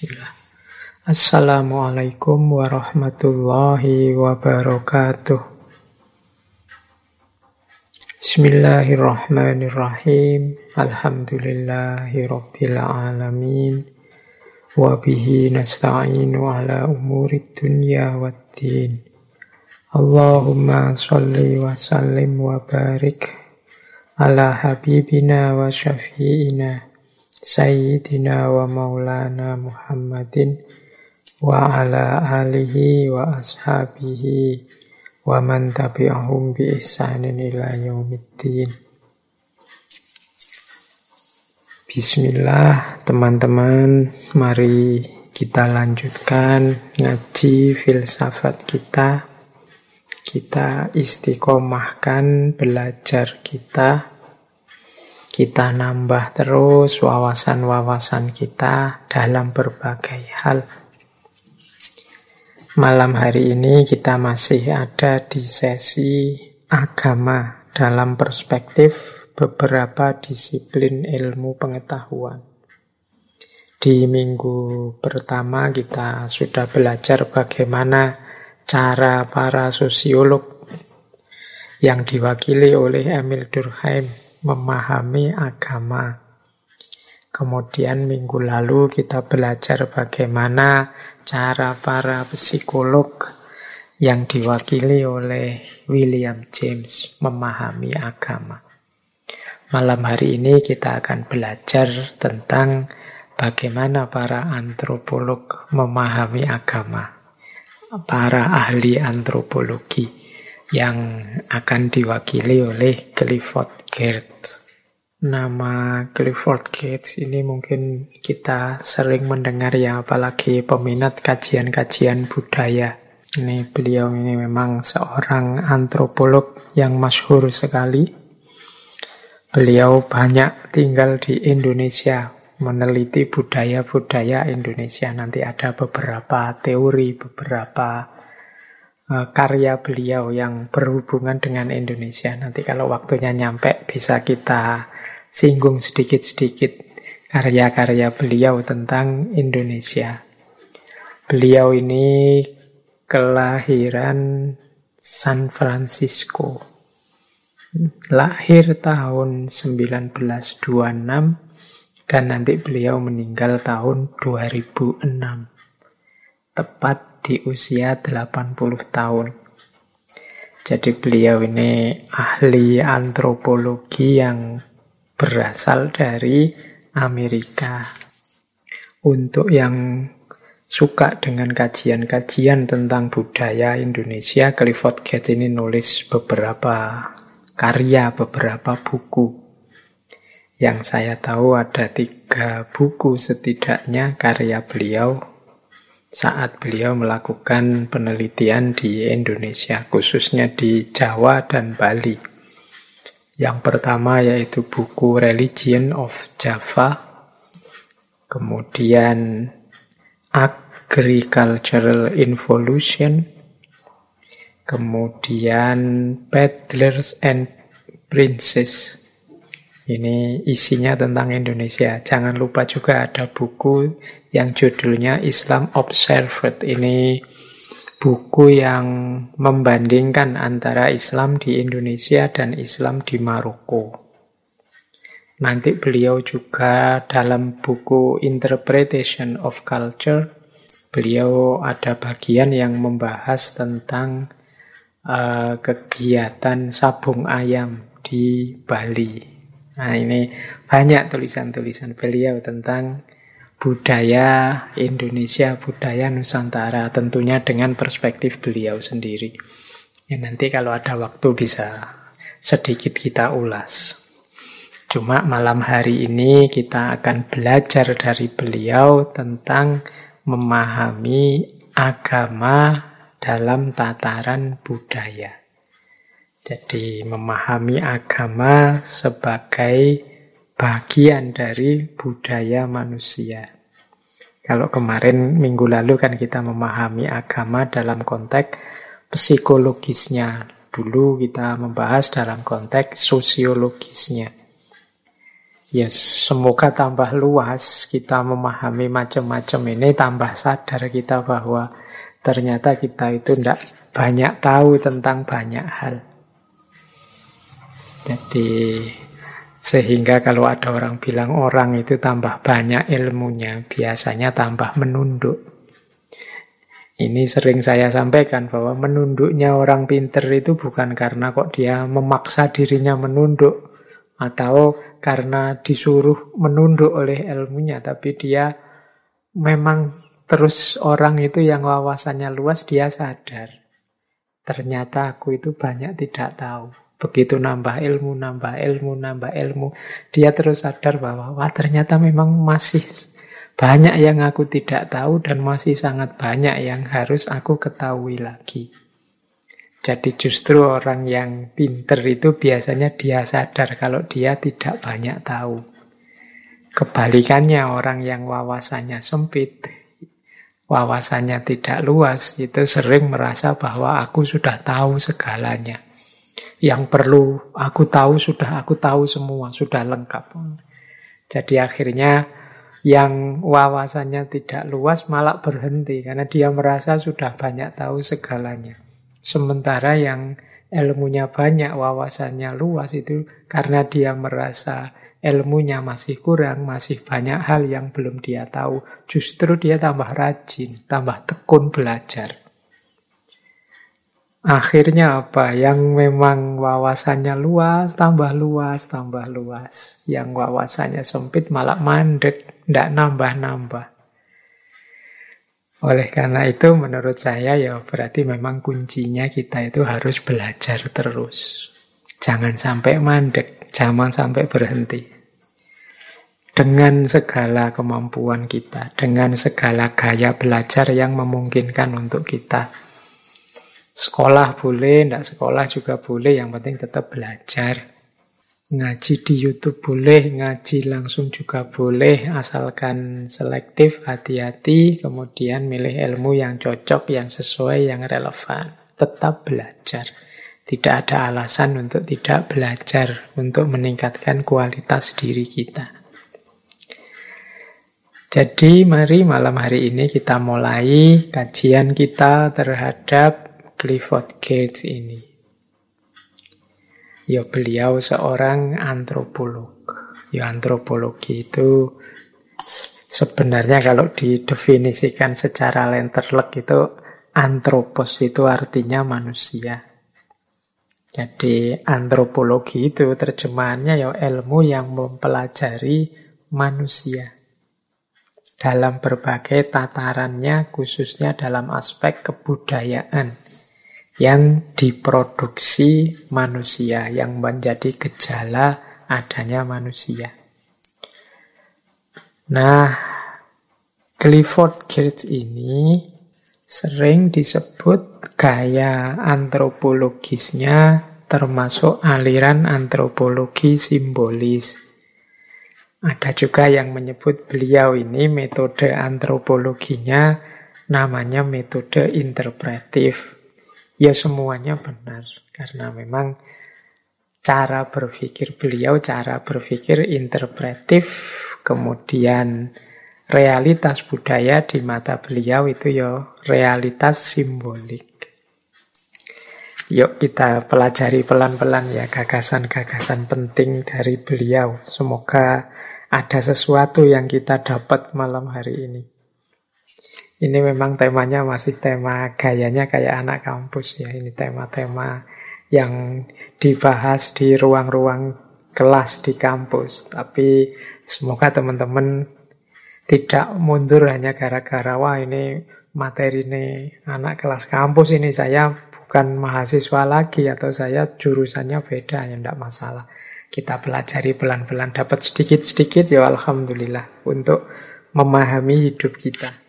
Bismillah. Assalamualaikum warahmatullahi wabarakatuh. Bismillahirrahmanirrahim. Alhamdulillahi rabbil alamin. Wabihi nasta'inu ala umurid dunya waddin. Allahumma salli wa sallim wa barik ala habibina wa syafi'ina Sayyidina wa maulana Muhammadin wa ala alihi wa ashabihi wa man tabi'ahum bi ihsanin ila yaumiddin. Bismillah teman-teman, mari kita lanjutkan ngaji filsafat kita. Kita istiqomahkan belajar kita nambah terus wawasan-wawasan kita dalam berbagai hal. Malam hari ini kita masih ada di sesi agama dalam perspektif beberapa disiplin ilmu pengetahuan. Di minggu pertama kita sudah belajar bagaimana cara para sosiolog yang diwakili oleh Emil Durkheim memahami agama. Kemudian minggu lalu kita belajar bagaimana cara para psikolog yang diwakili oleh William James memahami agama. Malam hari ini kita akan belajar tentang bagaimana para antropolog memahami agama, para ahli antropologi yang akan diwakili oleh Clifford Geertz. Nama Clifford Geertz ini mungkin kita sering mendengar ya, apalagi peminat kajian-kajian budaya. Beliau ini memang seorang antropolog yang masyhur sekali. Beliau banyak tinggal di Indonesia, meneliti budaya-budaya Indonesia. Nanti ada beberapa teori, beberapa karya beliau yang berhubungan dengan Indonesia. Nanti kalau waktunya nyampe bisa kita singgung sedikit-sedikit karya-karya beliau tentang Indonesia. Beliau ini kelahiran San Francisco. Lahir tahun 1926 dan nanti beliau meninggal tahun 2006. Tepat di usia 80 tahun. Jadi beliau ini ahli antropologi yang berasal dari Amerika. Untuk yang suka dengan kajian-kajian tentang budaya Indonesia, Clifford Geertz ini nulis beberapa karya, beberapa buku. Yang saya tahu ada 3 buku setidaknya karya beliau saat beliau melakukan penelitian di Indonesia, khususnya di Jawa dan Bali. Yang pertama yaitu buku Religion of Java, kemudian Agricultural Involution, kemudian Peddlers and Princes. Ini isinya tentang Indonesia. Jangan lupa juga ada buku yang judulnya Islam Observed. Ini buku yang membandingkan antara Islam di Indonesia dan Islam di Maroko. Nanti beliau juga dalam buku Interpretation of Culture, beliau ada bagian yang membahas tentang kegiatan sabung ayam di Bali. Nah, ini banyak tulisan-tulisan beliau tentang budaya Indonesia, budaya Nusantara, tentunya dengan perspektif beliau sendiri. Ya, nanti kalau ada waktu bisa sedikit kita ulas. Cuma malam hari ini kita akan belajar dari beliau tentang memahami agama dalam tataran budaya. Jadi memahami agama sebagai bagian dari budaya manusia. Kalau kemarin minggu lalu kan kita memahami agama dalam konteks psikologisnya. Dulu kita membahas dalam konteks sosiologisnya. Ya, semoga tambah luas kita memahami macam-macam ini, tambah sadar kita bahwa ternyata kita itu tidak banyak tahu tentang banyak hal. Jadi, sehingga kalau ada orang bilang orang itu tambah banyak ilmunya, biasanya tambah menunduk. Ini sering saya sampaikan bahwa menunduknya orang pinter itu bukan karena kok dia memaksa dirinya menunduk, atau karena disuruh menunduk oleh ilmunya, tapi dia memang terus orang itu yang wawasannya luas, dia sadar. Ternyata aku itu banyak tidak tahu. Begitu nambah ilmu, nambah ilmu, nambah ilmu, dia terus sadar bahwa wah ternyata memang masih banyak yang aku tidak tahu dan masih sangat banyak yang harus aku ketahui lagi. Jadi justru orang yang pinter itu biasanya dia sadar kalau dia tidak banyak tahu. Kebalikannya orang yang wawasannya sempit, wawasannya tidak luas, itu sering merasa bahwa aku sudah tahu segalanya. Yang perlu aku tahu sudah aku tahu semua, sudah lengkap. Jadi akhirnya yang wawasannya tidak luas malah berhenti karena dia merasa sudah banyak tahu segalanya. Sementara yang ilmunya banyak, wawasannya luas itu karena dia merasa ilmunya masih kurang, masih banyak hal yang belum dia tahu. Justru dia tambah rajin, tambah tekun belajar. Akhirnya apa? Yang memang wawasannya luas, tambah luas, tambah luas. Yang wawasannya sempit malah mandek, tidak nambah-nambah. Oleh karena itu menurut saya ya berarti memang kuncinya kita itu harus belajar terus. Jangan sampai mandek, jangan sampai berhenti. Dengan segala kemampuan kita, dengan segala gaya belajar yang memungkinkan untuk kita. Sekolah boleh, tidak sekolah juga boleh, yang penting tetap belajar. Ngaji di YouTube boleh, ngaji langsung juga boleh, asalkan selektif, hati-hati, kemudian milih ilmu yang cocok, yang sesuai, yang relevan. Tetap belajar. Tidak ada alasan untuk tidak belajar, untuk meningkatkan kualitas diri kita. Jadi mari malam hari ini kita mulai kajian kita terhadap Clifford Geertz ini. Ya beliau seorang antropolog. Ya antropologi itu sebenarnya kalau didefinisikan secara lenterlek itu antropos itu artinya manusia. Jadi antropologi itu terjemahannya ya ilmu yang mempelajari manusia. Dalam berbagai tatarannya khususnya dalam aspek kebudayaan yang diproduksi manusia, yang menjadi gejala adanya manusia. Nah, Clifford Geertz ini sering disebut gaya antropologisnya termasuk aliran antropologi simbolis. Ada juga yang menyebut beliau ini metode antropologinya namanya metode interpretif. Ya semuanya benar, karena memang cara berpikir beliau, cara berpikir interpretif, kemudian realitas budaya di mata beliau itu ya realitas simbolik. Yuk kita pelajari pelan-pelan ya gagasan-gagasan penting dari beliau. Semoga ada sesuatu yang kita dapat malam hari ini. Ini memang temanya masih tema gayanya kayak anak kampus ya. Ini tema-tema yang dibahas di ruang-ruang kelas di kampus. Tapi semoga teman-teman tidak mundur hanya gara-gara wah ini materi ini anak kelas kampus ini saya bukan mahasiswa lagi atau saya jurusannya beda, ya tidak masalah. Kita pelajari pelan-pelan, dapat sedikit-sedikit ya alhamdulillah untuk memahami hidup kita.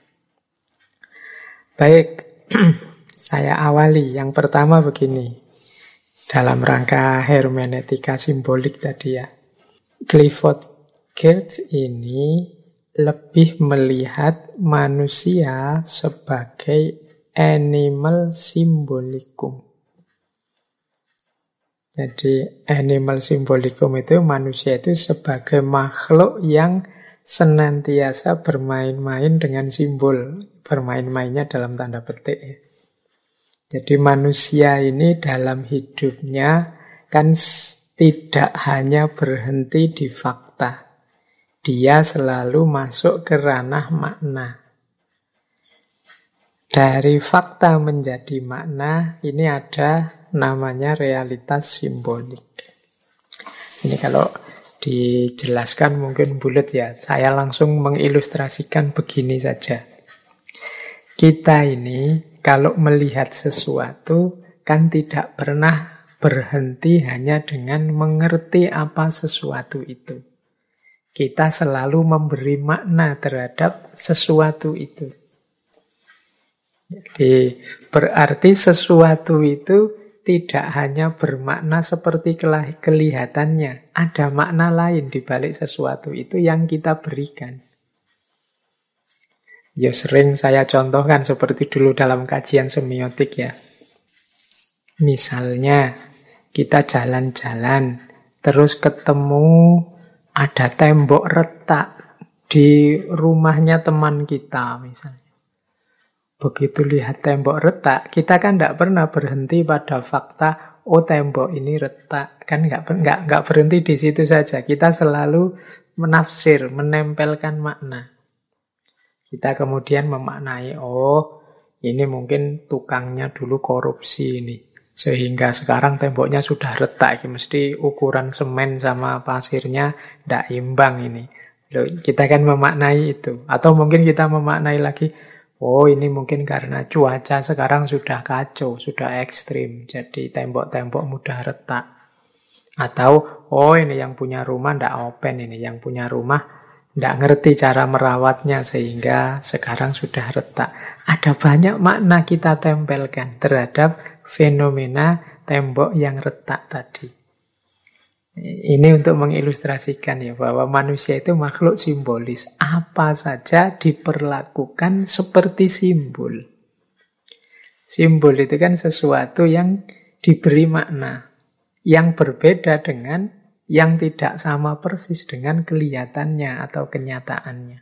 Baik, saya awali. Yang pertama begini, dalam rangka hermeneutika simbolik tadi ya. Clifford Geertz ini lebih melihat manusia sebagai animal simbolicum. Jadi animal symbolicum itu manusia itu sebagai makhluk yang senantiasa bermain-main dengan simbol. Bermain-mainnya dalam tanda petik. Jadi manusia ini dalam hidupnya kan tidak hanya berhenti di fakta. Dia selalu masuk ke ranah makna. Dari fakta menjadi makna, ini ada namanya realitas simbolik. Ini kalau dijelaskan mungkin bulat ya. Saya langsung mengilustrasikan begini saja. Kita ini kalau melihat sesuatu kan tidak pernah berhenti hanya dengan mengerti apa sesuatu itu. Kita selalu memberi makna terhadap sesuatu itu. Jadi berarti sesuatu itu tidak hanya bermakna seperti kelihatannya. Ada makna lain di balik sesuatu itu yang kita berikan. Ya sering saya contohkan seperti dulu dalam kajian semiotik ya. Misalnya kita jalan-jalan, terus ketemu ada tembok retak di rumahnya teman kita misalnya. Begitu lihat tembok retak, kita kan tidak pernah berhenti pada fakta, oh tembok ini retak. Kan nggak berhenti di situ saja. Kita selalu menafsir, menempelkan makna. Kita kemudian memaknai, oh ini mungkin tukangnya dulu korupsi ini. Sehingga sekarang temboknya sudah retak. Mesti ukuran semen sama pasirnya tidak imbang ini. Loh, kita kan memaknai itu. Atau mungkin kita memaknai lagi, oh ini mungkin karena cuaca sekarang sudah kacau, sudah ekstrim. Jadi tembok-tembok mudah retak. Atau, oh ini yang punya rumah tidak open ini. Yang punya rumah tidak ngerti cara merawatnya sehingga sekarang sudah retak. Ada banyak makna kita tempelkan terhadap fenomena tembok yang retak tadi. Ini untuk mengilustrasikan ya bahwa manusia itu makhluk simbolis. Apa saja diperlakukan seperti simbol. Simbol itu kan sesuatu yang diberi makna. Yang berbeda dengan yang tidak sama persis dengan kelihatannya atau kenyataannya.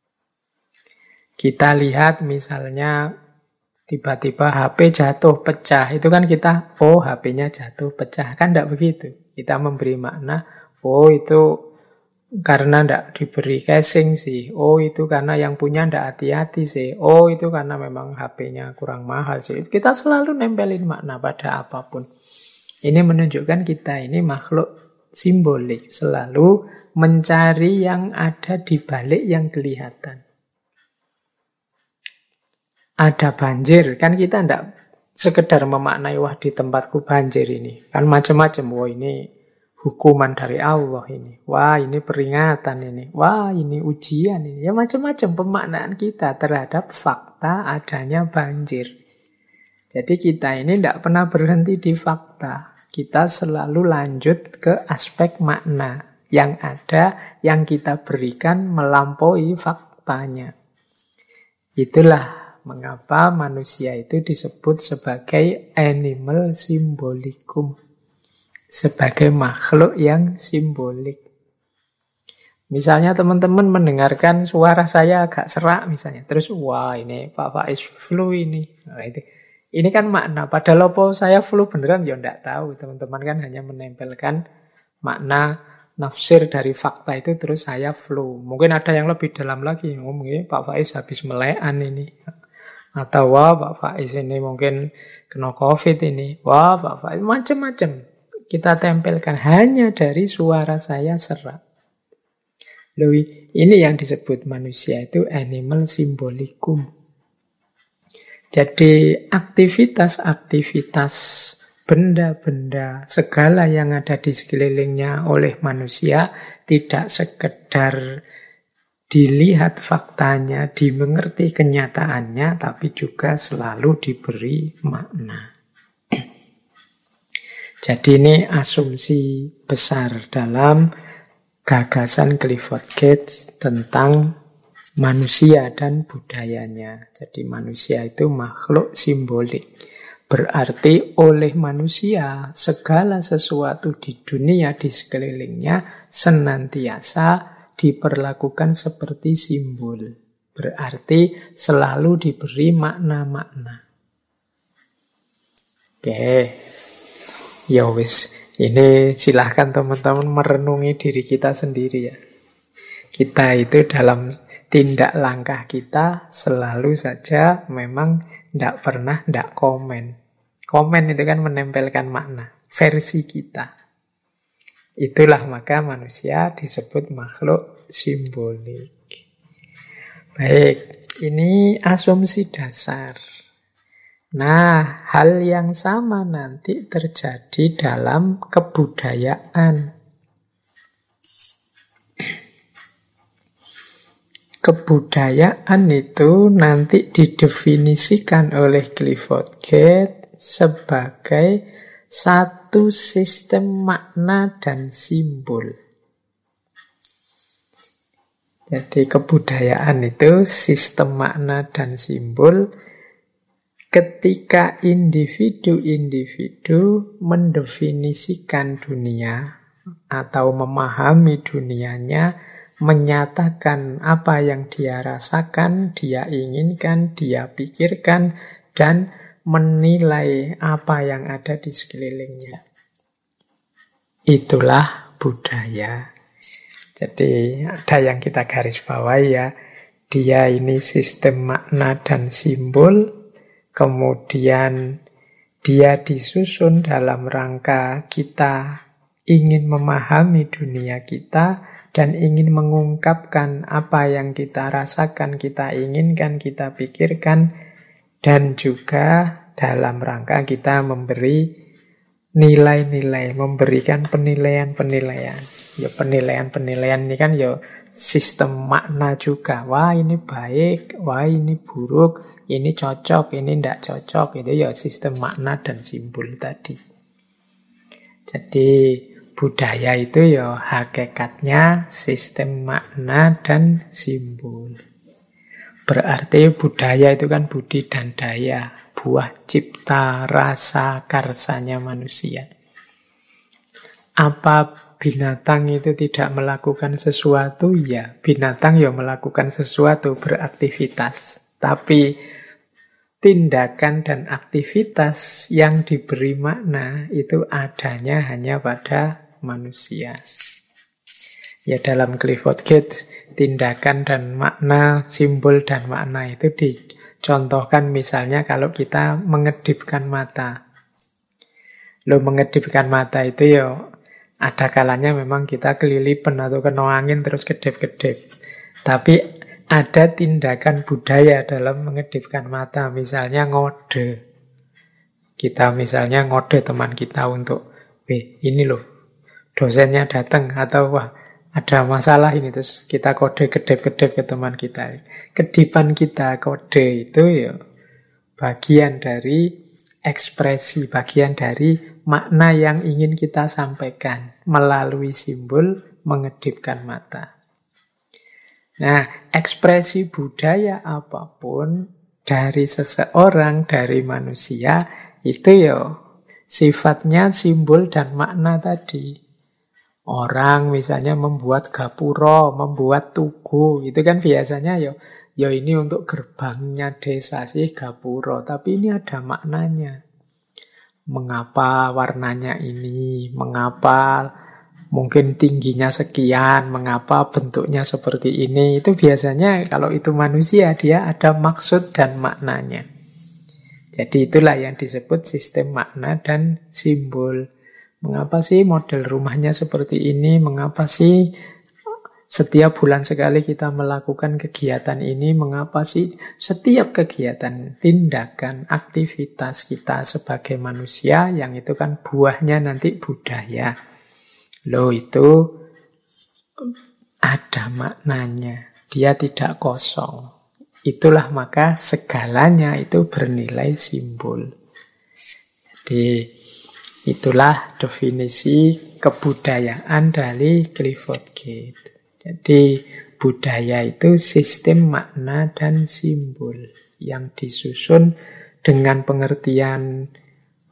Kita lihat misalnya tiba-tiba HP jatuh pecah. Itu kan kita, oh HP-nya jatuh pecah. Kan tidak begitu. Kita memberi makna, oh itu karena tidak diberi casing sih. Oh itu karena yang punya tidak hati-hati sih. Oh itu karena memang HP-nya kurang mahal sih. Kita selalu nempelin makna pada apapun. Ini menunjukkan kita ini makhluk simbolik. Selalu mencari yang ada di balik yang kelihatan. Ada banjir, kan kita tidak sekedar memaknai, wah di tempatku banjir ini. Kan macam-macam, wah ini hukuman dari Allah ini. Wah ini peringatan ini. Wah ini ujian ini. Ya macam-macam pemaknaan kita terhadap fakta adanya banjir. Jadi kita ini tidak pernah berhenti di fakta. Kita selalu lanjut ke aspek makna yang ada, yang kita berikan melampaui faktanya. Itulah mengapa manusia itu disebut sebagai animal symbolicum. Sebagai makhluk yang simbolik. Misalnya teman-teman mendengarkan suara saya agak serak misalnya. Terus, wah ini Pak Faiz flu ini. Nah, ini kan makna. Padahal apa saya flu beneran ya enggak tahu. Teman-teman kan hanya menempelkan makna nafsir dari fakta itu terus saya flu. Mungkin ada yang lebih dalam lagi. Oh, mungkin Pak Faiz habis melekan ini. Atau wah Pak Faiz ini mungkin kena COVID ini. Wah Pak Faiz macam-macam. Kita tempelkan hanya dari suara saya serak. Loh, ini yang disebut manusia itu animal symbolicum. Jadi aktivitas-aktivitas benda-benda segala yang ada di sekelilingnya oleh manusia tidak sekedar dilihat faktanya, dimengerti kenyataannya, tapi juga selalu diberi makna. Jadi ini asumsi besar dalam gagasan Clifford Geertz tentang manusia dan budayanya. Jadi manusia itu makhluk simbolik. Berarti oleh manusia, segala sesuatu di dunia, di sekelilingnya, senantiasa diperlakukan seperti simbol. Berarti selalu diberi makna-makna. Oke, ya wis. Ini silahkan teman-teman merenungi diri kita sendiri ya. Kita itu dalam tindak langkah kita selalu saja memang tidak pernah tidak komen. Komen itu kan menempelkan makna, versi kita. Itulah maka manusia disebut makhluk simbolik. Baik, ini asumsi dasar. Nah, hal yang sama nanti terjadi dalam kebudayaan. Kebudayaan itu nanti didefinisikan oleh Clifford Geertz sebagai satu sistem makna dan simbol. Jadi kebudayaan itu sistem makna dan simbol ketika individu-individu mendefinisikan dunia atau memahami dunianya, menyatakan apa yang dia rasakan, dia inginkan, dia pikirkan, dan menilai apa yang ada di sekelilingnya. Itulah budaya. Jadi ada yang kita garis bawahi ya. Dia ini sistem makna dan simbol. Kemudian dia disusun dalam rangka kita ingin memahami dunia kita dan ingin mengungkapkan apa yang kita rasakan, kita inginkan, kita pikirkan, dan juga dalam rangka kita memberi nilai-nilai, memberikan penilaian-penilaian. Ya penilaian-penilaian ini kan ya sistem makna juga. Wah ini baik, wah ini buruk, ini cocok, ini tidak cocok. Itu ya sistem makna dan simbol tadi. Jadi budaya itu ya hakikatnya sistem makna dan simbol. Berarti budaya itu kan budi dan daya, buah cipta rasa karsanya manusia. Apa binatang itu tidak melakukan sesuatu? Ya, binatang ya melakukan sesuatu, beraktivitas. Tapi tindakan dan aktivitas yang diberi makna itu adanya hanya pada manusia. Ya dalam Clifford Geertz, tindakan dan makna, simbol dan makna itu dicontohkan misalnya kalau kita mengedipkan mata. Mengedipkan mata itu ya ada kalanya memang kita kelilipan atau kena angin terus kedip-kedip. Tapi ada tindakan budaya dalam mengedipkan mata, misalnya ngode. Kita misalnya ngode teman kita untuk, ini loh, dosennya datang, atau wah, ada masalah ini, terus kita kode kedip-kedip ke teman kita. Kedipan kita, kode itu ya bagian dari ekspresi, bagian dari makna yang ingin kita sampaikan melalui simbol mengedipkan mata. Nah, ekspresi budaya apapun dari seseorang, dari manusia, itu ya sifatnya simbol dan makna tadi. Orang misalnya membuat gapura, membuat tugu, itu kan biasanya ya ini untuk gerbangnya desa sih gapura, tapi ini ada maknanya. Mengapa warnanya ini, mengapa mungkin tingginya sekian, mengapa bentuknya seperti ini, itu biasanya kalau itu manusia dia ada maksud dan maknanya. Jadi itulah yang disebut sistem makna dan simbol. Mengapa sih model rumahnya seperti ini? Mengapa sih setiap bulan sekali kita melakukan kegiatan ini? Mengapa sih setiap kegiatan, tindakan, aktivitas kita sebagai manusia yang itu kan buahnya nanti budaya. Itu ada maknanya. Dia tidak kosong. Itulah maka segalanya itu bernilai simbol. Jadi itulah definisi kebudayaan dari Clifford Geertz. Jadi budaya itu sistem makna dan simbol yang disusun dengan pengertian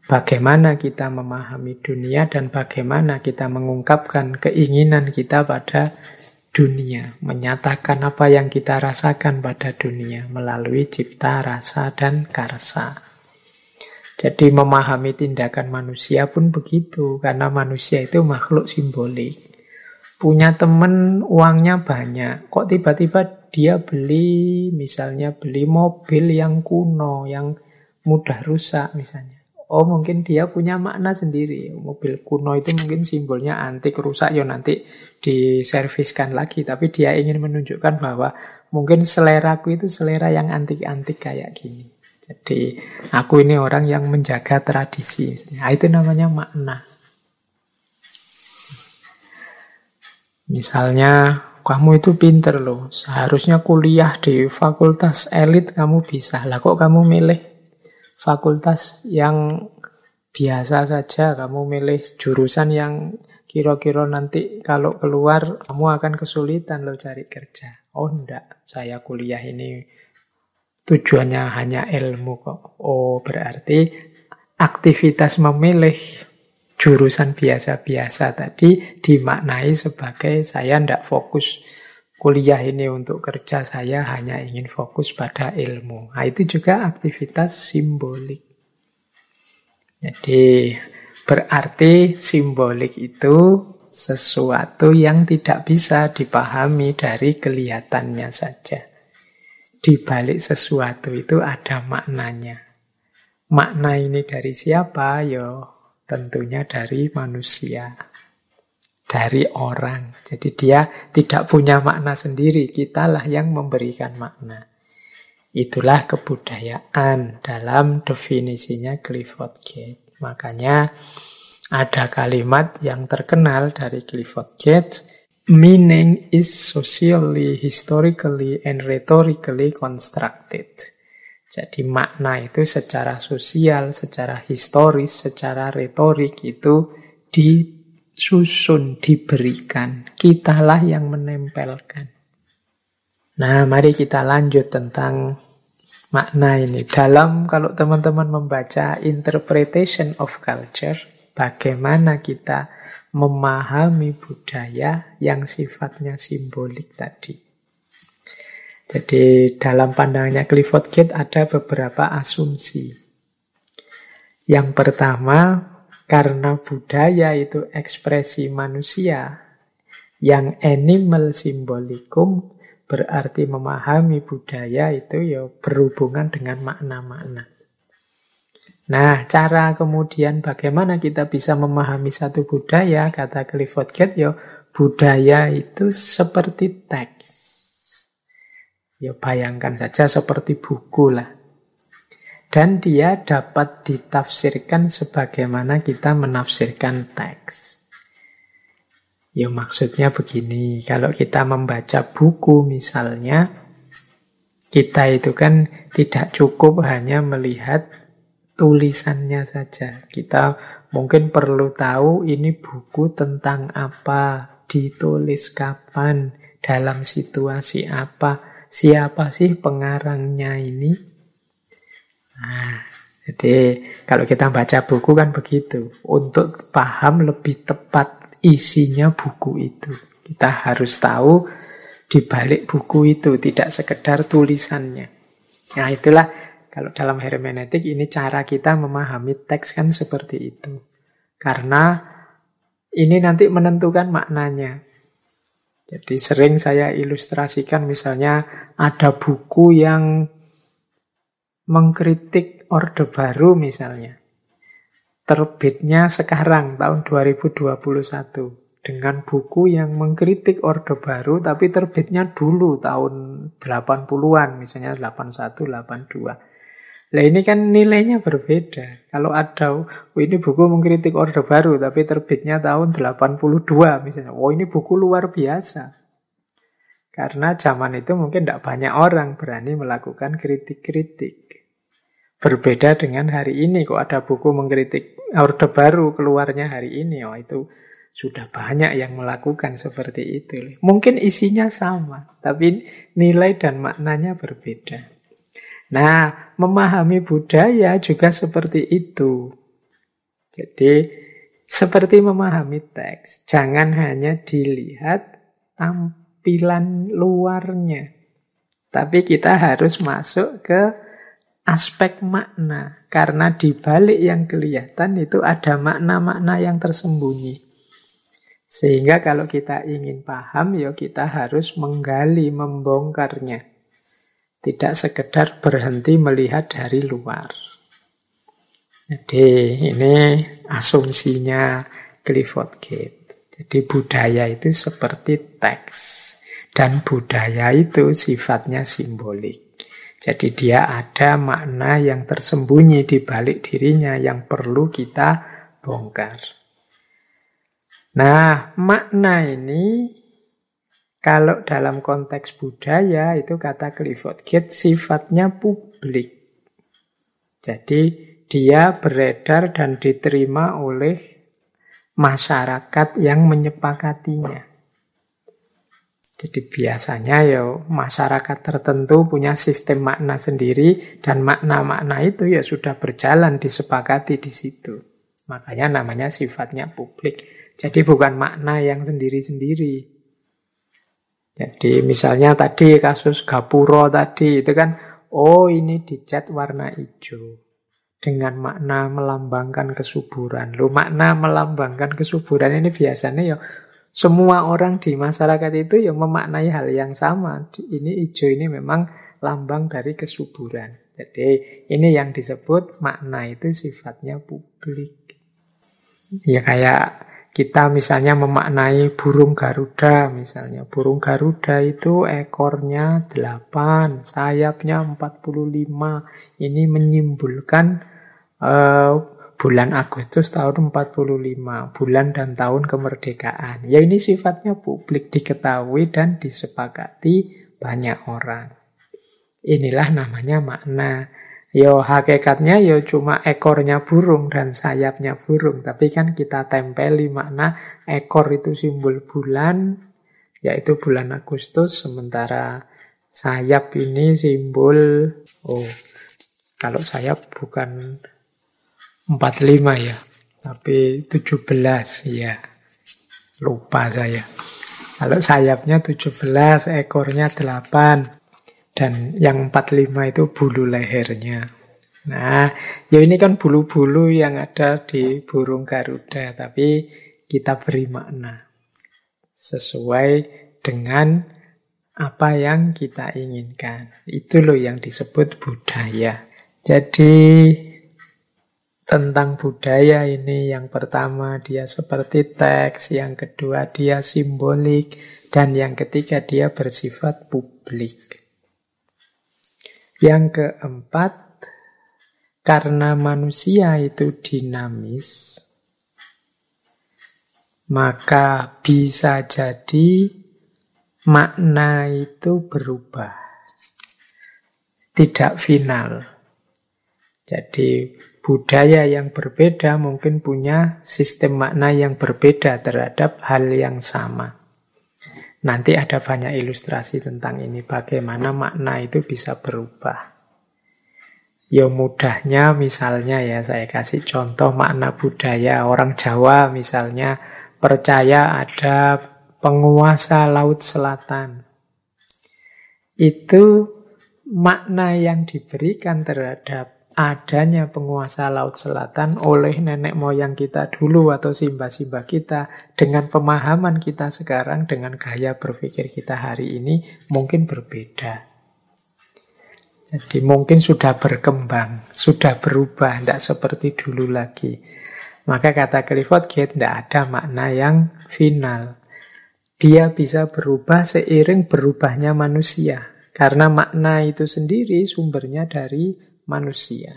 bagaimana kita memahami dunia dan bagaimana kita mengungkapkan keinginan kita pada dunia, menyatakan apa yang kita rasakan pada dunia melalui cipta, rasa, dan karsa. Jadi memahami tindakan manusia pun begitu, karena manusia itu makhluk simbolik. Punya teman uangnya banyak, kok tiba-tiba dia misalnya beli mobil yang kuno, yang mudah rusak misalnya. Oh, mungkin dia punya makna sendiri. Mobil kuno itu mungkin simbolnya antik, rusak, ya nanti diserviskan lagi. Tapi dia ingin menunjukkan bahwa mungkin seleraku itu selera yang antik-antik kayak gini. Jadi aku ini orang yang menjaga tradisi. Nah, itu namanya makna. Misalnya, kamu itu pinter loh. Seharusnya kuliah di fakultas elit kamu bisa. Lah kok kamu milih fakultas yang biasa saja, kamu milih jurusan yang kira-kira nanti kalau keluar kamu akan kesulitan loh cari kerja. Oh enggak, saya kuliah ini tujuannya hanya ilmu kok. Oh berarti aktivitas memilih jurusan biasa-biasa tadi dimaknai sebagai saya enggak fokus kuliah ini untuk kerja, saya hanya ingin fokus pada ilmu. Nah, itu juga aktivitas simbolik. Jadi, berarti simbolik itu sesuatu yang tidak bisa dipahami dari kelihatannya saja. Di balik sesuatu itu ada maknanya. Makna ini dari siapa? Ya, tentunya dari manusia. Dari orang. Jadi dia tidak punya makna sendiri. Kitalah yang memberikan makna. Itulah kebudayaan dalam definisinya Clifford Geertz. Makanya ada kalimat yang terkenal dari Clifford Geertz. Meaning is socially, historically, and rhetorically constructed. Jadi makna itu secara sosial, secara historis, secara retorik itu disusun, diberikan. Kitalah yang menempelkan. Nah, mari kita lanjut tentang makna ini. Kalau teman-teman membaca Interpretation of Culture, bagaimana kita memahami budaya yang sifatnya simbolik tadi. Jadi dalam pandangannya Clifford Geertz ada beberapa asumsi. Yang pertama, karena budaya itu ekspresi manusia yang animal simbolikum, berarti memahami budaya itu ya berhubungan dengan makna-makna. Nah, cara kemudian bagaimana kita bisa memahami satu budaya, kata Clifford Geertz, ya budaya itu seperti teks. Ya bayangkan saja seperti buku lah. Dan dia dapat ditafsirkan sebagaimana kita menafsirkan teks. Ya maksudnya begini, kalau kita membaca buku misalnya, kita itu kan tidak cukup hanya melihat tulisannya saja. Kita mungkin perlu tahu ini buku tentang apa, ditulis kapan, dalam situasi apa, siapa sih pengarangnya ini. Nah, jadi kalau kita baca buku kan begitu. Untuk paham lebih tepat isinya buku itu, kita harus tahu di balik buku itu, tidak sekedar tulisannya. Nah, itulah kalau dalam hermeneutik ini cara kita memahami teks kan seperti itu. Karena ini nanti menentukan maknanya. Jadi sering saya ilustrasikan misalnya ada buku yang mengkritik Orde Baru misalnya. Terbitnya sekarang tahun 2021 dengan buku yang mengkritik Orde Baru tapi terbitnya dulu tahun 80-an misalnya 81, 82. Lah ini kan nilainya berbeda. Kalau ada ini buku mengkritik Orde Baru tapi terbitnya tahun 82 misalnya. Oh ini buku luar biasa. Karena zaman itu mungkin tidak banyak orang berani melakukan kritik-kritik. Berbeda dengan hari ini, kok ada buku mengkritik Orde Baru keluarnya hari ini, oh itu sudah banyak yang melakukan seperti itu. Mungkin isinya sama, tapi nilai dan maknanya berbeda. Nah, memahami budaya juga seperti itu. Jadi seperti memahami teks, jangan hanya dilihat tampilan luarnya, tapi kita harus masuk ke aspek makna. Karena di balik yang kelihatan itu ada makna-makna yang tersembunyi. Sehingga kalau kita ingin paham, ya kita harus menggali, membongkarnya. Tidak sekedar berhenti melihat dari luar. Jadi ini asumsinya Clifford Gate. Jadi budaya itu seperti teks. Dan budaya itu sifatnya simbolik. Jadi dia ada makna yang tersembunyi di balik dirinya yang perlu kita bongkar. Nah, makna ini kalau dalam konteks budaya itu kata Clifford Gate sifatnya publik. Jadi dia beredar dan diterima oleh masyarakat yang menyepakatinya. Jadi biasanya ya masyarakat tertentu punya sistem makna sendiri dan makna-makna itu ya sudah berjalan disepakati di situ. Makanya namanya sifatnya publik. Jadi bukan makna yang sendiri-sendiri. Jadi misalnya tadi kasus Gapuro tadi itu kan, oh ini dicat warna hijau. Dengan makna melambangkan kesuburan. Loh, makna melambangkan kesuburan ini biasanya ya semua orang di masyarakat itu ya memaknai hal yang sama. Ini hijau ini memang lambang dari kesuburan. Jadi ini yang disebut makna itu sifatnya publik. Ya kayak kita misalnya memaknai burung Garuda misalnya. Burung Garuda itu ekornya 8, sayapnya 45. Ini menyimbolkan bulan Agustus tahun 45, bulan dan tahun kemerdekaan. Ya ini sifatnya publik, diketahui dan disepakati banyak orang. Inilah namanya makna. Yo hakikatnya yo cuma ekornya burung dan sayapnya burung, tapi kan kita tempeli makna ekor itu simbol bulan, yaitu bulan Agustus, sementara sayap ini simbol, kalau sayap bukan 45 ya, tapi 17 ya. Lupa saya. Kalau sayapnya 17, ekornya 8. Dan yang 45 itu bulu lehernya. Nah, ya ini kan bulu-bulu yang ada di burung Garuda, tapi kita beri makna sesuai dengan apa yang kita inginkan. Itu loh yang disebut budaya. Jadi tentang budaya ini yang pertama dia seperti teks, yang kedua dia simbolik, dan yang ketiga dia bersifat publik. Yang keempat, karena manusia itu dinamis, maka bisa jadi makna itu berubah, tidak final. Jadi budaya yang berbeda mungkin punya sistem makna yang berbeda terhadap hal yang sama. Nanti ada banyak ilustrasi tentang ini, bagaimana makna itu bisa berubah. Ya mudahnya misalnya ya saya kasih contoh makna budaya. Orang Jawa misalnya percaya ada penguasa Laut Selatan. Itu makna yang diberikan terhadap adanya penguasa Laut Selatan oleh nenek moyang kita dulu atau simbah-simbah kita dengan pemahaman kita sekarang, dengan gaya berpikir kita hari ini mungkin berbeda. Jadi mungkin sudah berkembang, sudah berubah, tidak seperti dulu lagi. Maka kata Clifford Gate, tidak ada makna yang final. Dia bisa berubah seiring berubahnya manusia. Karena makna itu sendiri sumbernya dari manusia.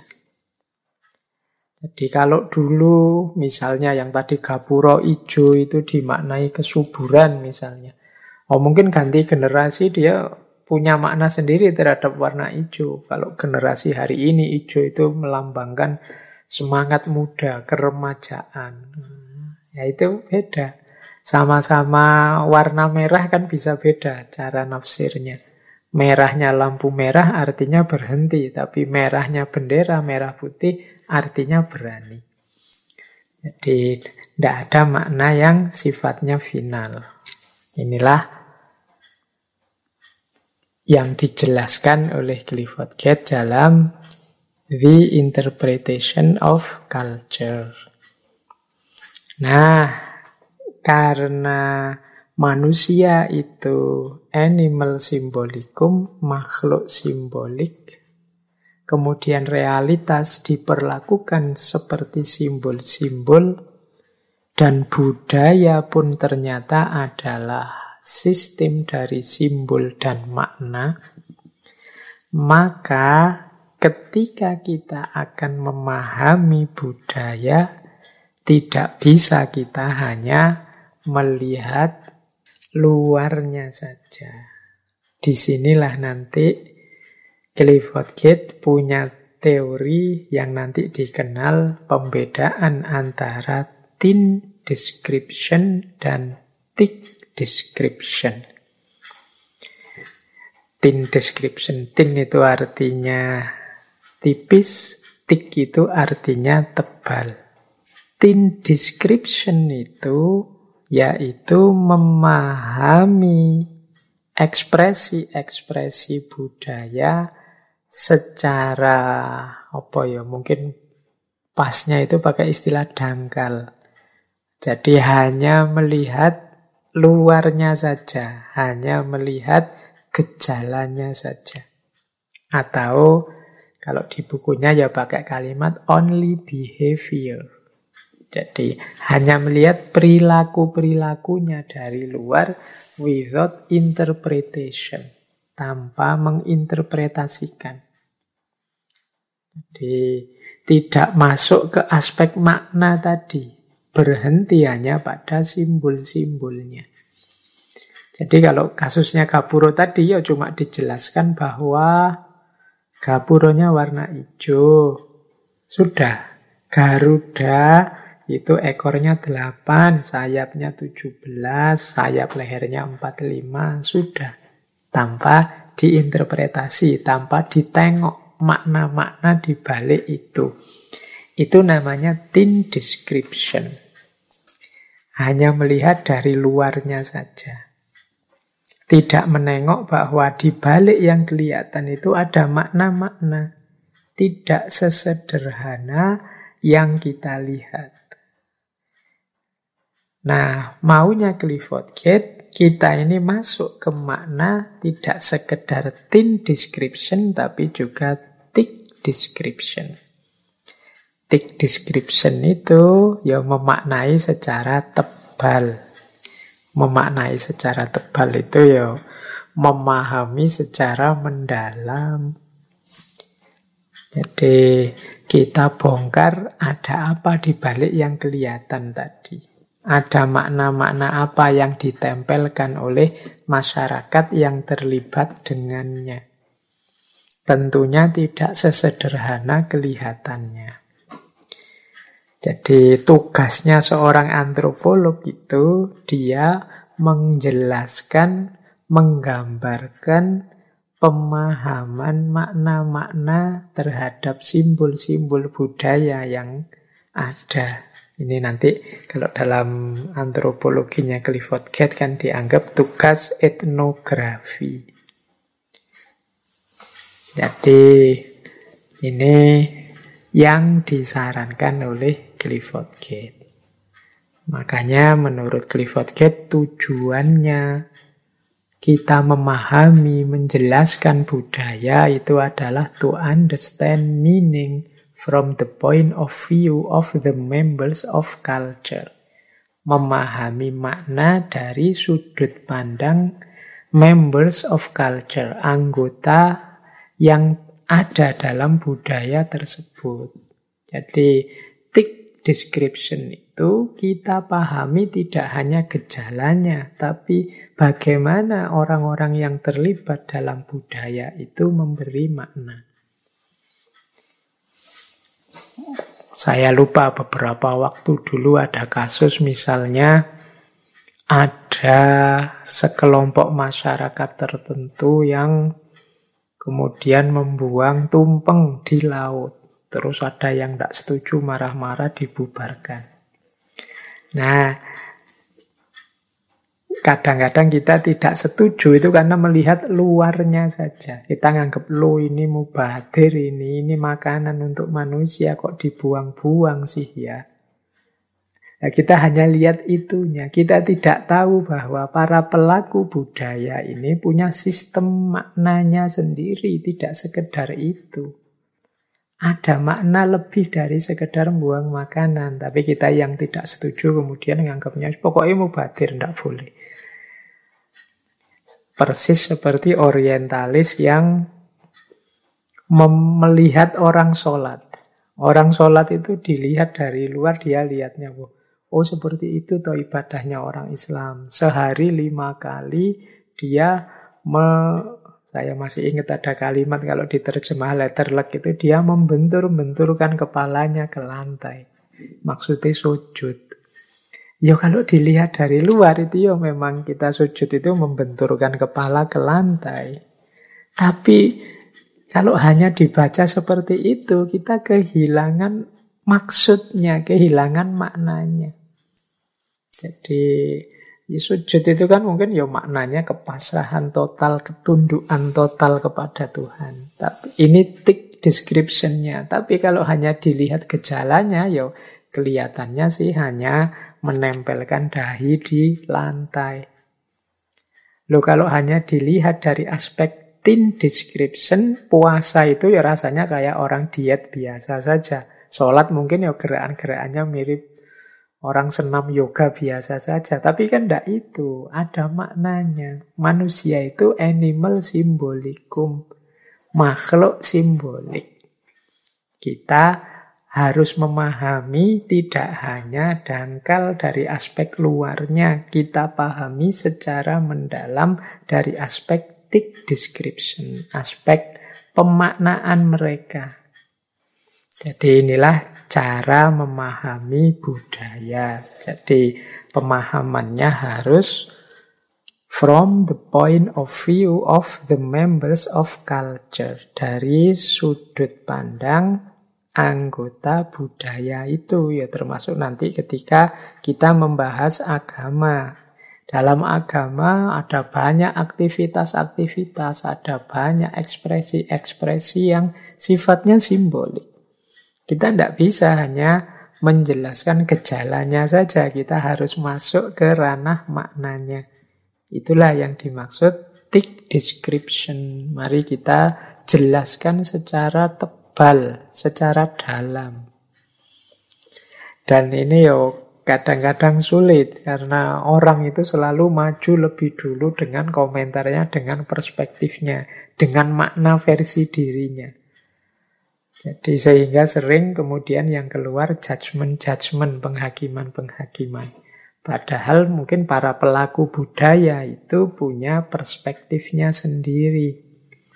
Jadi kalau dulu misalnya yang tadi Gapuro ijo itu dimaknai kesuburan misalnya. Mungkin ganti generasi dia punya makna sendiri terhadap warna hijau. Kalau generasi hari ini hijau itu melambangkan semangat muda, keremajaan. Ya itu beda. Sama-sama warna merah kan bisa beda cara nafsirnya. Merahnya lampu merah artinya berhenti, tapi merahnya bendera merah putih artinya berani. Jadi tidak ada makna yang sifatnya final. Inilah yang dijelaskan oleh Clifford Geertz dalam The Interpretation of Culture. Nah, karena manusia itu animal symbolicum, makhluk simbolik, kemudian realitas diperlakukan seperti simbol-simbol, dan budaya pun ternyata adalah sistem dari simbol dan makna, maka ketika kita akan memahami budaya, tidak bisa kita hanya melihat luarnya saja. Disinilah nanti Clifford Geertz punya teori yang nanti dikenal pembedaan antara thin description dan thick description. Thin description, thin itu artinya tipis, thick itu artinya tebal. Thin description itu yaitu memahami ekspresi-ekspresi budaya secara mungkin pasnya itu pakai istilah dangkal. Jadi hanya melihat luarnya saja, hanya melihat gejalanya saja. Atau kalau di bukunya ya pakai kalimat only behavior. Jadi hanya melihat perilaku-perilakunya dari luar without interpretation, tanpa menginterpretasikan. Jadi tidak masuk ke aspek makna tadi, berhenti hanya pada simbol-simbolnya. Jadi kalau kasusnya Gapuro tadi ya cuma dijelaskan bahwa Gapuronya warna hijau. Sudah. Garuda itu ekornya 8, sayapnya 17, sayap lehernya 45, sudah. Tanpa diinterpretasi, tanpa ditengok makna-makna di balik itu. Itu namanya thin description. Hanya melihat dari luarnya saja. Tidak menengok bahwa di balik yang kelihatan itu ada makna-makna. Tidak sesederhana yang kita lihat. Nah, maunya Clifford Geertz, kita ini masuk ke makna tidak sekedar thin description, tapi juga thick description. Thick description itu ya memaknai secara tebal. Memaknai secara tebal itu ya memahami secara mendalam. Jadi kita bongkar ada apa di balik yang kelihatan tadi. Ada makna-makna apa yang ditempelkan oleh masyarakat yang terlibat dengannya. Tentunya tidak sesederhana kelihatannya. Jadi tugasnya seorang antropolog itu dia menjelaskan, menggambarkan pemahaman makna-makna terhadap simbol-simbol budaya yang ada. Ini nanti kalau dalam antropologinya Clifford Geertz kan dianggap tugas etnografi. Jadi ini yang disarankan oleh Clifford Geertz. Makanya menurut Clifford Geertz tujuannya kita memahami, menjelaskan budaya itu adalah to understand meaning from the point of view of the members of culture. Memahami makna dari sudut pandang members of culture, anggota yang ada dalam budaya tersebut. Jadi, thick description itu kita pahami tidak hanya gejalanya, tapi bagaimana orang-orang yang terlibat dalam budaya itu memberi makna. Saya lupa beberapa waktu dulu ada kasus misalnya ada sekelompok masyarakat tertentu yang kemudian membuang tumpeng di laut. Terus ada yang tidak setuju, marah-marah, dibubarkan. Nah, kadang-kadang kita tidak setuju itu karena melihat luarnya saja. Kita nganggap, loh ini mubadir, ini makanan untuk manusia kok dibuang-buang sih ya. Nah, kita hanya lihat itunya. Kita tidak tahu bahwa para pelaku budaya ini punya sistem maknanya sendiri, tidak sekedar itu. Ada makna lebih dari sekedar buang makanan. Tapi kita yang tidak setuju kemudian nganggapnya pokoknya mubadir, tidak boleh. Persis seperti orientalis yang melihat orang sholat. Orang sholat itu dilihat dari luar, dia lihatnya, oh seperti itu toh ibadahnya orang Islam. Sehari 5 kali dia, saya masih ingat ada kalimat kalau diterjemah letterlek itu, dia membentur-benturkan kepalanya ke lantai. Maksudnya sujud. Ya kalau dilihat dari luar itu ya memang kita sujud itu membenturkan kepala ke lantai. Tapi kalau hanya dibaca seperti itu, kita kehilangan maksudnya, kehilangan maknanya. Jadi ya sujud itu kan mungkin ya maknanya kepasrahan total, ketundukan total kepada Tuhan. Tapi ini thick description-nya. Tapi kalau hanya dilihat gejalanya, ya kelihatannya sih hanya menempelkan dahi di lantai. Loh kalau hanya dilihat dari aspek thin description, puasa itu ya rasanya kayak orang diet biasa saja. Sholat mungkin ya gerakan-gerakannya mirip orang senam yoga biasa saja. Tapi kan tidak itu, ada maknanya. Manusia itu animal symbolikum, makhluk simbolik. Kita harus memahami tidak hanya dangkal dari aspek luarnya, kita pahami secara mendalam dari aspek thick description, aspek pemaknaan mereka. Jadi inilah cara memahami budaya. Jadi pemahamannya harus from the point of view of the members of culture, dari sudut pandang anggota budaya itu, ya termasuk nanti ketika kita membahas agama. Dalam agama ada banyak aktivitas-aktivitas, ada banyak ekspresi-ekspresi yang sifatnya simbolik. Kita tidak bisa hanya menjelaskan gejalanya saja, kita harus masuk ke ranah maknanya. Itulah yang dimaksud thick description. Mari kita jelaskan secara tebal, secara dalam. Dan ini kadang-kadang sulit karena orang itu selalu maju lebih dulu dengan komentarnya, dengan perspektifnya, dengan makna versi dirinya. Jadi sehingga sering kemudian yang keluar judgement-judgement, penghakiman-penghakiman. Padahal mungkin para pelaku budaya itu punya perspektifnya sendiri.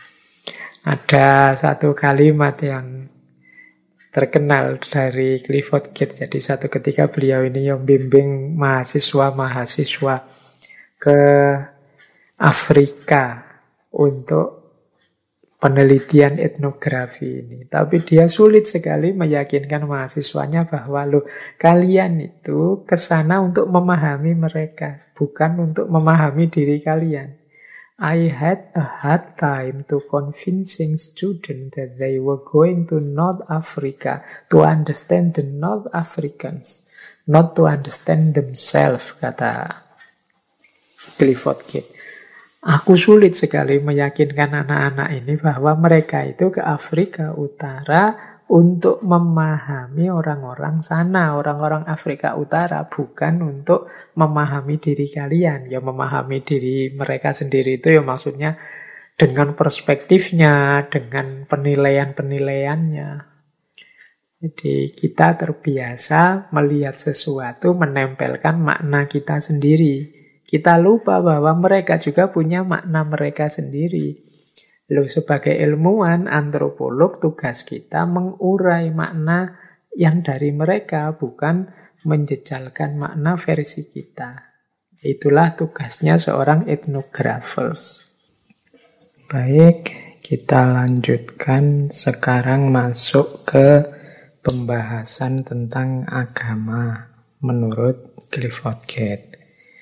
Ada satu kalimat yang terkenal dari Clifford Geertz. Jadi satu ketika beliau ini yang bimbing mahasiswa-mahasiswa ke Afrika untuk penelitian etnografi ini. Tapi dia sulit sekali meyakinkan mahasiswanya bahwa kalian itu kesana untuk memahami mereka, bukan untuk memahami diri kalian. I had a hard time to convincing students that they were going to North Africa to understand the North Africans, not to understand themselves, kata Clifford Geertz. Aku sulit sekali meyakinkan anak-anak ini bahwa mereka itu ke Afrika Utara untuk memahami orang-orang sana, orang-orang Afrika Utara, bukan untuk memahami diri kalian. Ya memahami diri mereka sendiri itu ya maksudnya dengan perspektifnya, dengan penilaian-penilaiannya. Jadi kita terbiasa melihat sesuatu, menempelkan makna kita sendiri. Kita lupa bahwa mereka juga punya makna mereka sendiri. Sebagai ilmuwan, antropolog, tugas kita mengurai makna yang dari mereka, bukan menjejalkan makna versi kita. Itulah tugasnya seorang ethnographer. Baik, kita lanjutkan sekarang masuk ke pembahasan tentang agama. menurut Clifford Geertz.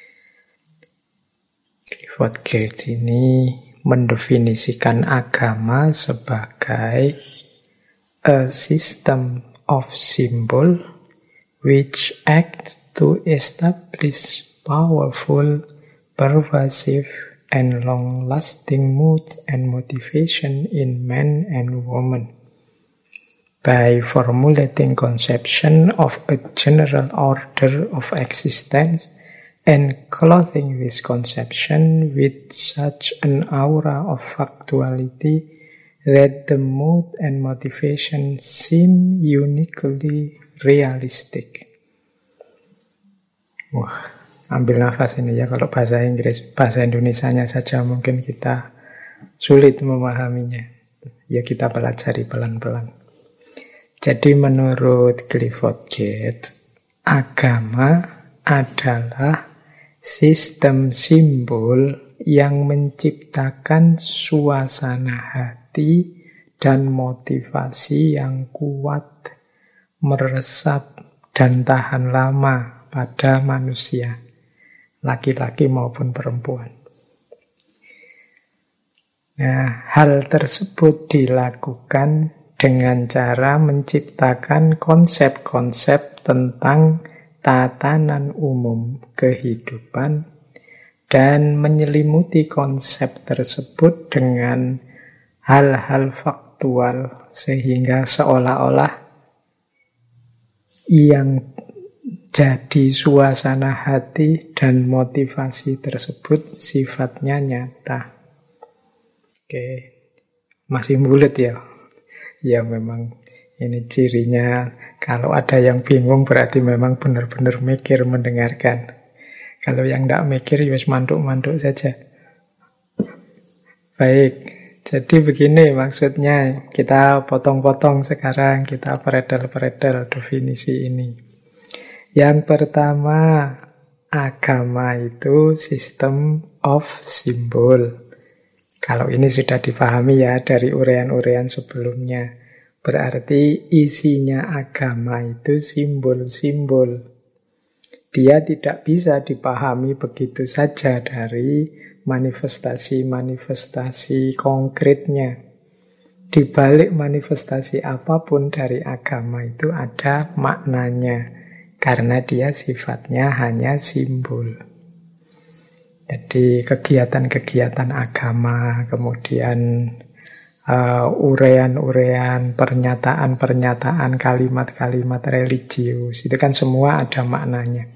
Clifford Geertz ini mendefinisikan agama sebagai a system of symbol which act to establish powerful, pervasive, and long-lasting mood and motivation in man and woman by formulating conception of a general order of existence and clothing this conception with such an aura of factuality that the mood and motivation seem uniquely realistic. Wah, ambil nafas ini ya, kalau bahasa Inggris, bahasa Indonesianya saja mungkin kita sulit memahaminya. Ya kita pelajari pelan-pelan. Jadi menurut Clifford Geertz, agama adalah sistem simbol yang menciptakan suasana hati dan motivasi yang kuat, meresap dan tahan lama pada manusia, laki-laki maupun perempuan. Nah, hal tersebut dilakukan dengan cara menciptakan konsep-konsep tentang tatanan umum kehidupan dan menyelimuti konsep tersebut dengan hal-hal faktual sehingga seolah-olah yang jadi suasana hati dan motivasi tersebut sifatnya nyata. Oke, masih bulat ya? Ya memang ini cirinya. Kalau ada yang bingung berarti memang benar-benar mikir mendengarkan. Kalau yang tidak mikir ya manduk-manduk saja. Baik, jadi begini maksudnya. Kita potong-potong sekarang, kita peredel-peredel definisi ini. Yang pertama, agama itu system of symbol. Kalau ini sudah dipahami ya dari uraian-uraian sebelumnya. Berarti isinya agama itu simbol-simbol. Dia tidak bisa dipahami begitu saja dari manifestasi-manifestasi konkretnya. Di balik manifestasi apapun dari agama itu ada maknanya. Karena dia sifatnya hanya simbol. Jadi kegiatan-kegiatan agama, kemudian uraian-uraian, pernyataan-pernyataan, kalimat-kalimat religius, itu kan semua ada maknanya.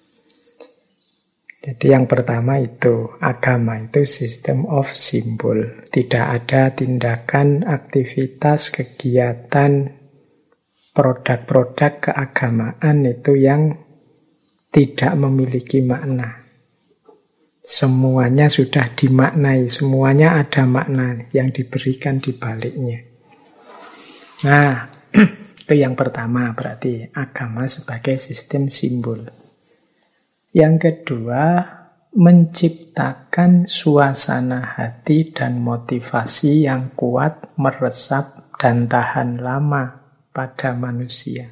Jadi yang pertama itu, agama itu system of symbol. Tidak ada tindakan, aktivitas, kegiatan, produk-produk keagamaan itu yang tidak memiliki makna. Semuanya sudah dimaknai, semuanya ada makna yang diberikan di baliknya. Nah, itu yang pertama, berarti agama sebagai sistem simbol. Yang kedua, menciptakan suasana hati dan motivasi yang kuat, meresap, dan tahan lama pada manusia.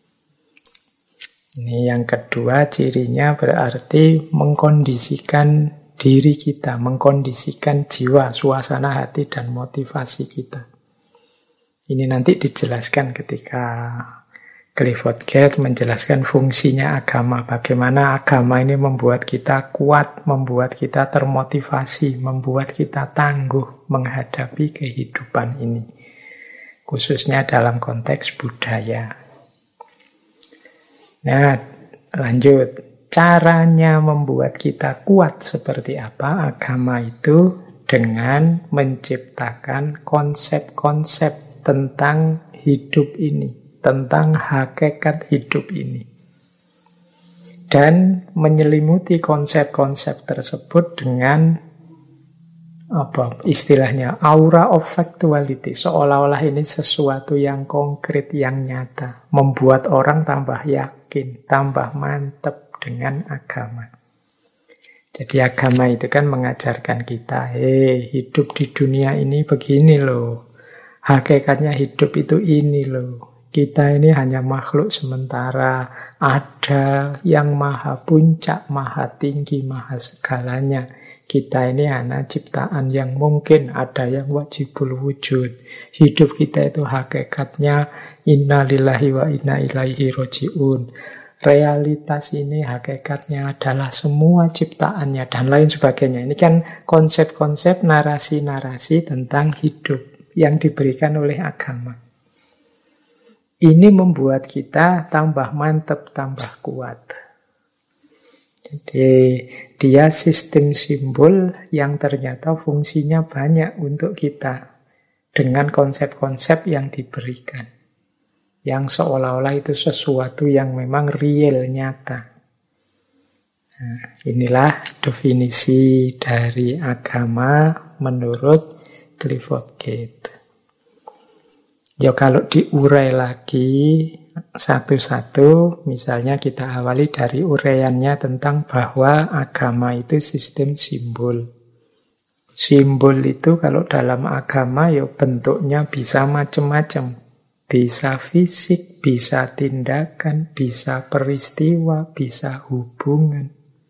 Ini yang kedua, cirinya berarti mengkondisikan diri kita, mengkondisikan jiwa, suasana hati, dan motivasi kita. Ini nanti dijelaskan ketika Clifford Geertz menjelaskan fungsinya agama, bagaimana agama ini membuat kita kuat, membuat kita termotivasi, membuat kita tangguh menghadapi kehidupan ini, khususnya dalam konteks budaya. Nah, lanjut. Caranya membuat kita kuat seperti apa? Agama itu dengan menciptakan konsep-konsep tentang hidup ini, tentang hakikat hidup ini. Dan menyelimuti konsep-konsep tersebut dengan istilahnya aura of factuality, seolah-olah ini sesuatu yang konkret, yang nyata, membuat orang tambah yakin, tambah mantap dengan agama. Jadi agama itu kan mengajarkan kita, hidup di dunia ini begini loh, hakikatnya hidup itu ini loh, Kita ini hanya makhluk sementara. Ada yang maha puncak, maha tinggi, maha segalanya. Kita ini hanya ciptaan yang mungkin, ada yang wajibul wujud. Hidup kita itu hakikatnya inna lillahi wa inna ilaihi roji'un. Realitas ini hakikatnya adalah semua ciptaannya dan lain sebagainya. Ini kan konsep-konsep narasi-narasi tentang hidup yang diberikan oleh agama. Ini membuat kita tambah mantap, tambah kuat. Jadi dia sistem simbol yang ternyata fungsinya banyak untuk kita dengan konsep-konsep yang diberikan. Yang seolah-olah itu sesuatu yang memang real, nyata. Nah, inilah definisi dari agama menurut Clifford Geertz. Ya kalau diurai lagi satu-satu, misalnya kita awali dari uraiannya tentang bahwa agama itu sistem simbol. Simbol itu kalau dalam agama ya bentuknya bisa macam-macam. Bisa fisik, bisa tindakan, bisa peristiwa, bisa hubungan.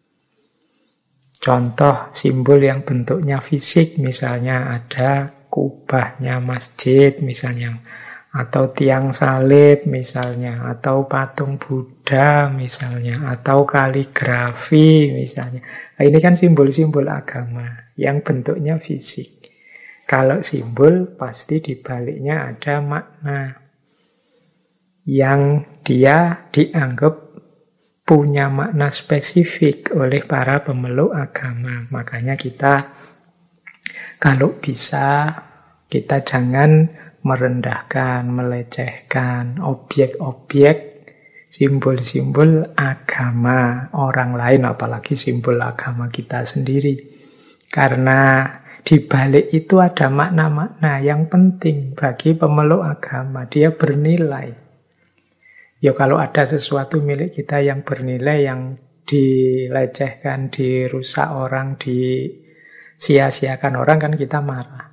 Contoh simbol yang bentuknya fisik, misalnya ada kubahnya masjid, misalnya, atau tiang salib misalnya, atau patung Buddha misalnya, atau kaligrafi misalnya. Nah, ini kan simbol-simbol agama yang bentuknya fisik. Kalau simbol pasti di baliknya ada makna yang dia dianggap punya makna spesifik oleh para pemeluk agama. Makanya kita kalau bisa kita jangan merendahkan, melecehkan objek-objek, simbol-simbol agama orang lain, apalagi simbol agama kita sendiri. Karena di balik itu ada makna-makna yang penting bagi pemeluk agama. Dia bernilai. Ya kalau ada sesuatu milik kita yang bernilai, yang dilecehkan, dirusak orang, disia-siakan orang, kan kita marah.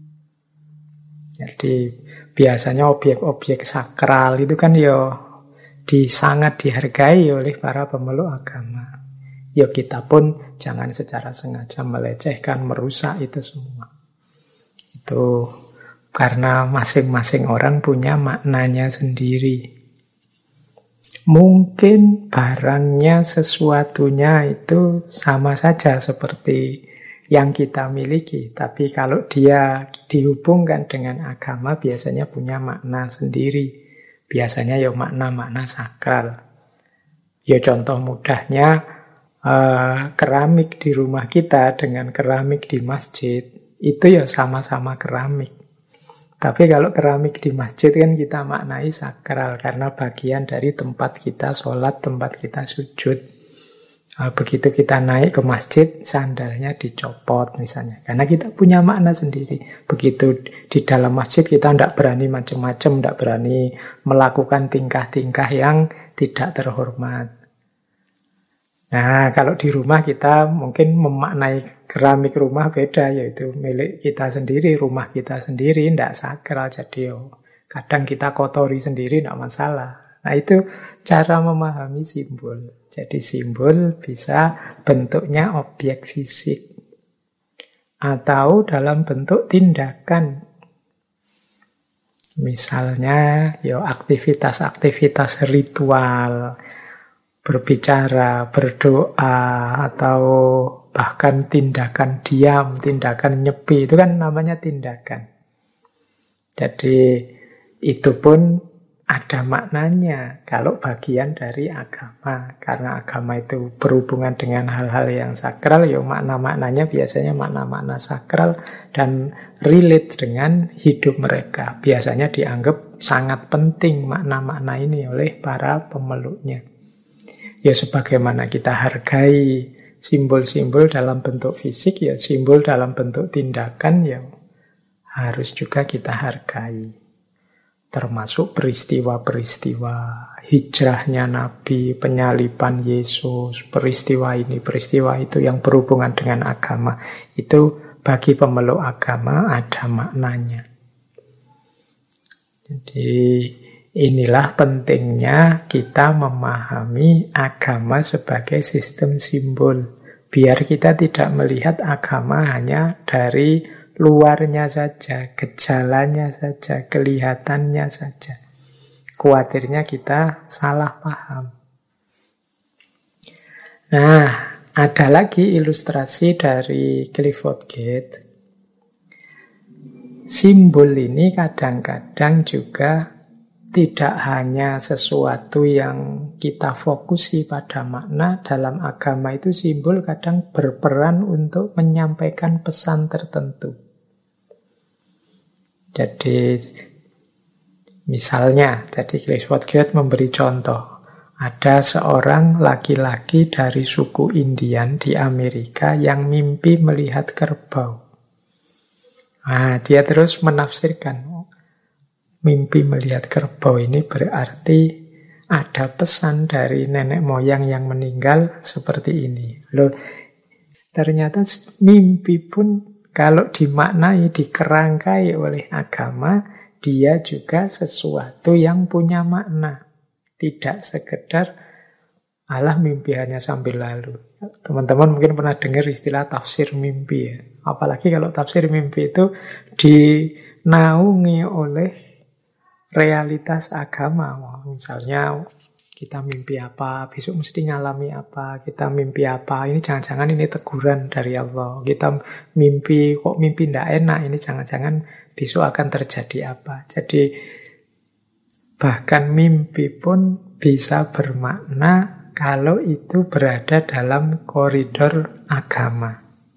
Jadi biasanya objek-objek sakral itu kan ya sangat dihargai oleh para pemeluk agama. Ya kita pun jangan secara sengaja melecehkan, merusak itu semua. Itu karena masing-masing orang punya maknanya sendiri. Mungkin barangnya, sesuatunya itu sama saja seperti yang kita miliki, tapi kalau dia dihubungkan dengan agama biasanya punya makna sendiri. Biasanya ya makna-makna sakral. Ya contoh mudahnya keramik di rumah kita dengan keramik di masjid itu ya sama-sama keramik. Tapi kalau keramik di masjid kan kita maknai sakral karena bagian dari tempat kita sholat, tempat kita sujud. Begitu kita naik ke masjid, sandalnya dicopot misalnya. Karena kita punya makna sendiri. Begitu di dalam masjid kita tidak berani macam-macam, tidak berani melakukan tingkah-tingkah yang tidak terhormat. Nah, kalau di rumah kita mungkin memaknai keramik rumah beda, yaitu milik kita sendiri, rumah kita sendiri, tidak sakral. Jadi kadang kita kotori sendiri, tidak masalah. Nah, itu cara memahami simbol. Jadi simbol bisa bentuknya objek fisik atau dalam bentuk tindakan. Misalnya ya aktivitas-aktivitas ritual, berbicara, berdoa, atau bahkan tindakan diam, tindakan nyepi, itu kan namanya tindakan. Jadi itu pun ada maknanya kalau bagian dari agama. Karena agama itu berhubungan dengan hal-hal yang sakral, ya makna-maknanya biasanya makna-makna sakral dan relate dengan hidup mereka. Biasanya dianggap sangat penting makna-makna ini oleh para pemeluknya. Ya sebagaimana kita hargai simbol-simbol dalam bentuk fisik, ya simbol dalam bentuk tindakan ya harus juga kita hargai. Termasuk peristiwa-peristiwa hijrahnya Nabi, penyaliban Yesus, peristiwa ini, peristiwa itu yang berhubungan dengan agama. Itu bagi pemeluk agama ada maknanya. Jadi inilah pentingnya kita memahami agama sebagai sistem simbol. Biar kita tidak melihat agama hanya dari luarnya saja, gejalanya saja, kelihatannya saja. Khawatirnya kita salah paham. Nah, ada lagi ilustrasi dari Clifford Geertz. Simbol ini kadang-kadang juga tidak hanya sesuatu yang kita fokusi pada makna. Dalam agama itu simbol kadang berperan untuk menyampaikan pesan tertentu. Jadi misalnya, Clifford Geertz memberi contoh. Ada seorang laki-laki dari suku Indian di Amerika yang mimpi melihat kerbau. Nah, dia terus menafsirkan, mimpi melihat kerbau ini berarti ada pesan dari nenek moyang yang meninggal seperti ini. Loh, ternyata mimpi pun kalau dimaknai, dikerangkai oleh agama, dia juga sesuatu yang punya makna. Tidak sekedar, alah mimpi hanya sambil lalu. Teman-teman mungkin pernah dengar istilah tafsir mimpi ya. Apalagi kalau tafsir mimpi itu dinaungi oleh realitas agama. Misalnya kita mimpi apa, besok mesti ngalami apa, kita mimpi apa, ini jangan-jangan ini teguran dari Allah. Kita mimpi, kok mimpi tidak enak, ini jangan-jangan besok akan terjadi apa. Jadi bahkan mimpi pun bisa bermakna kalau itu berada dalam koridor agama.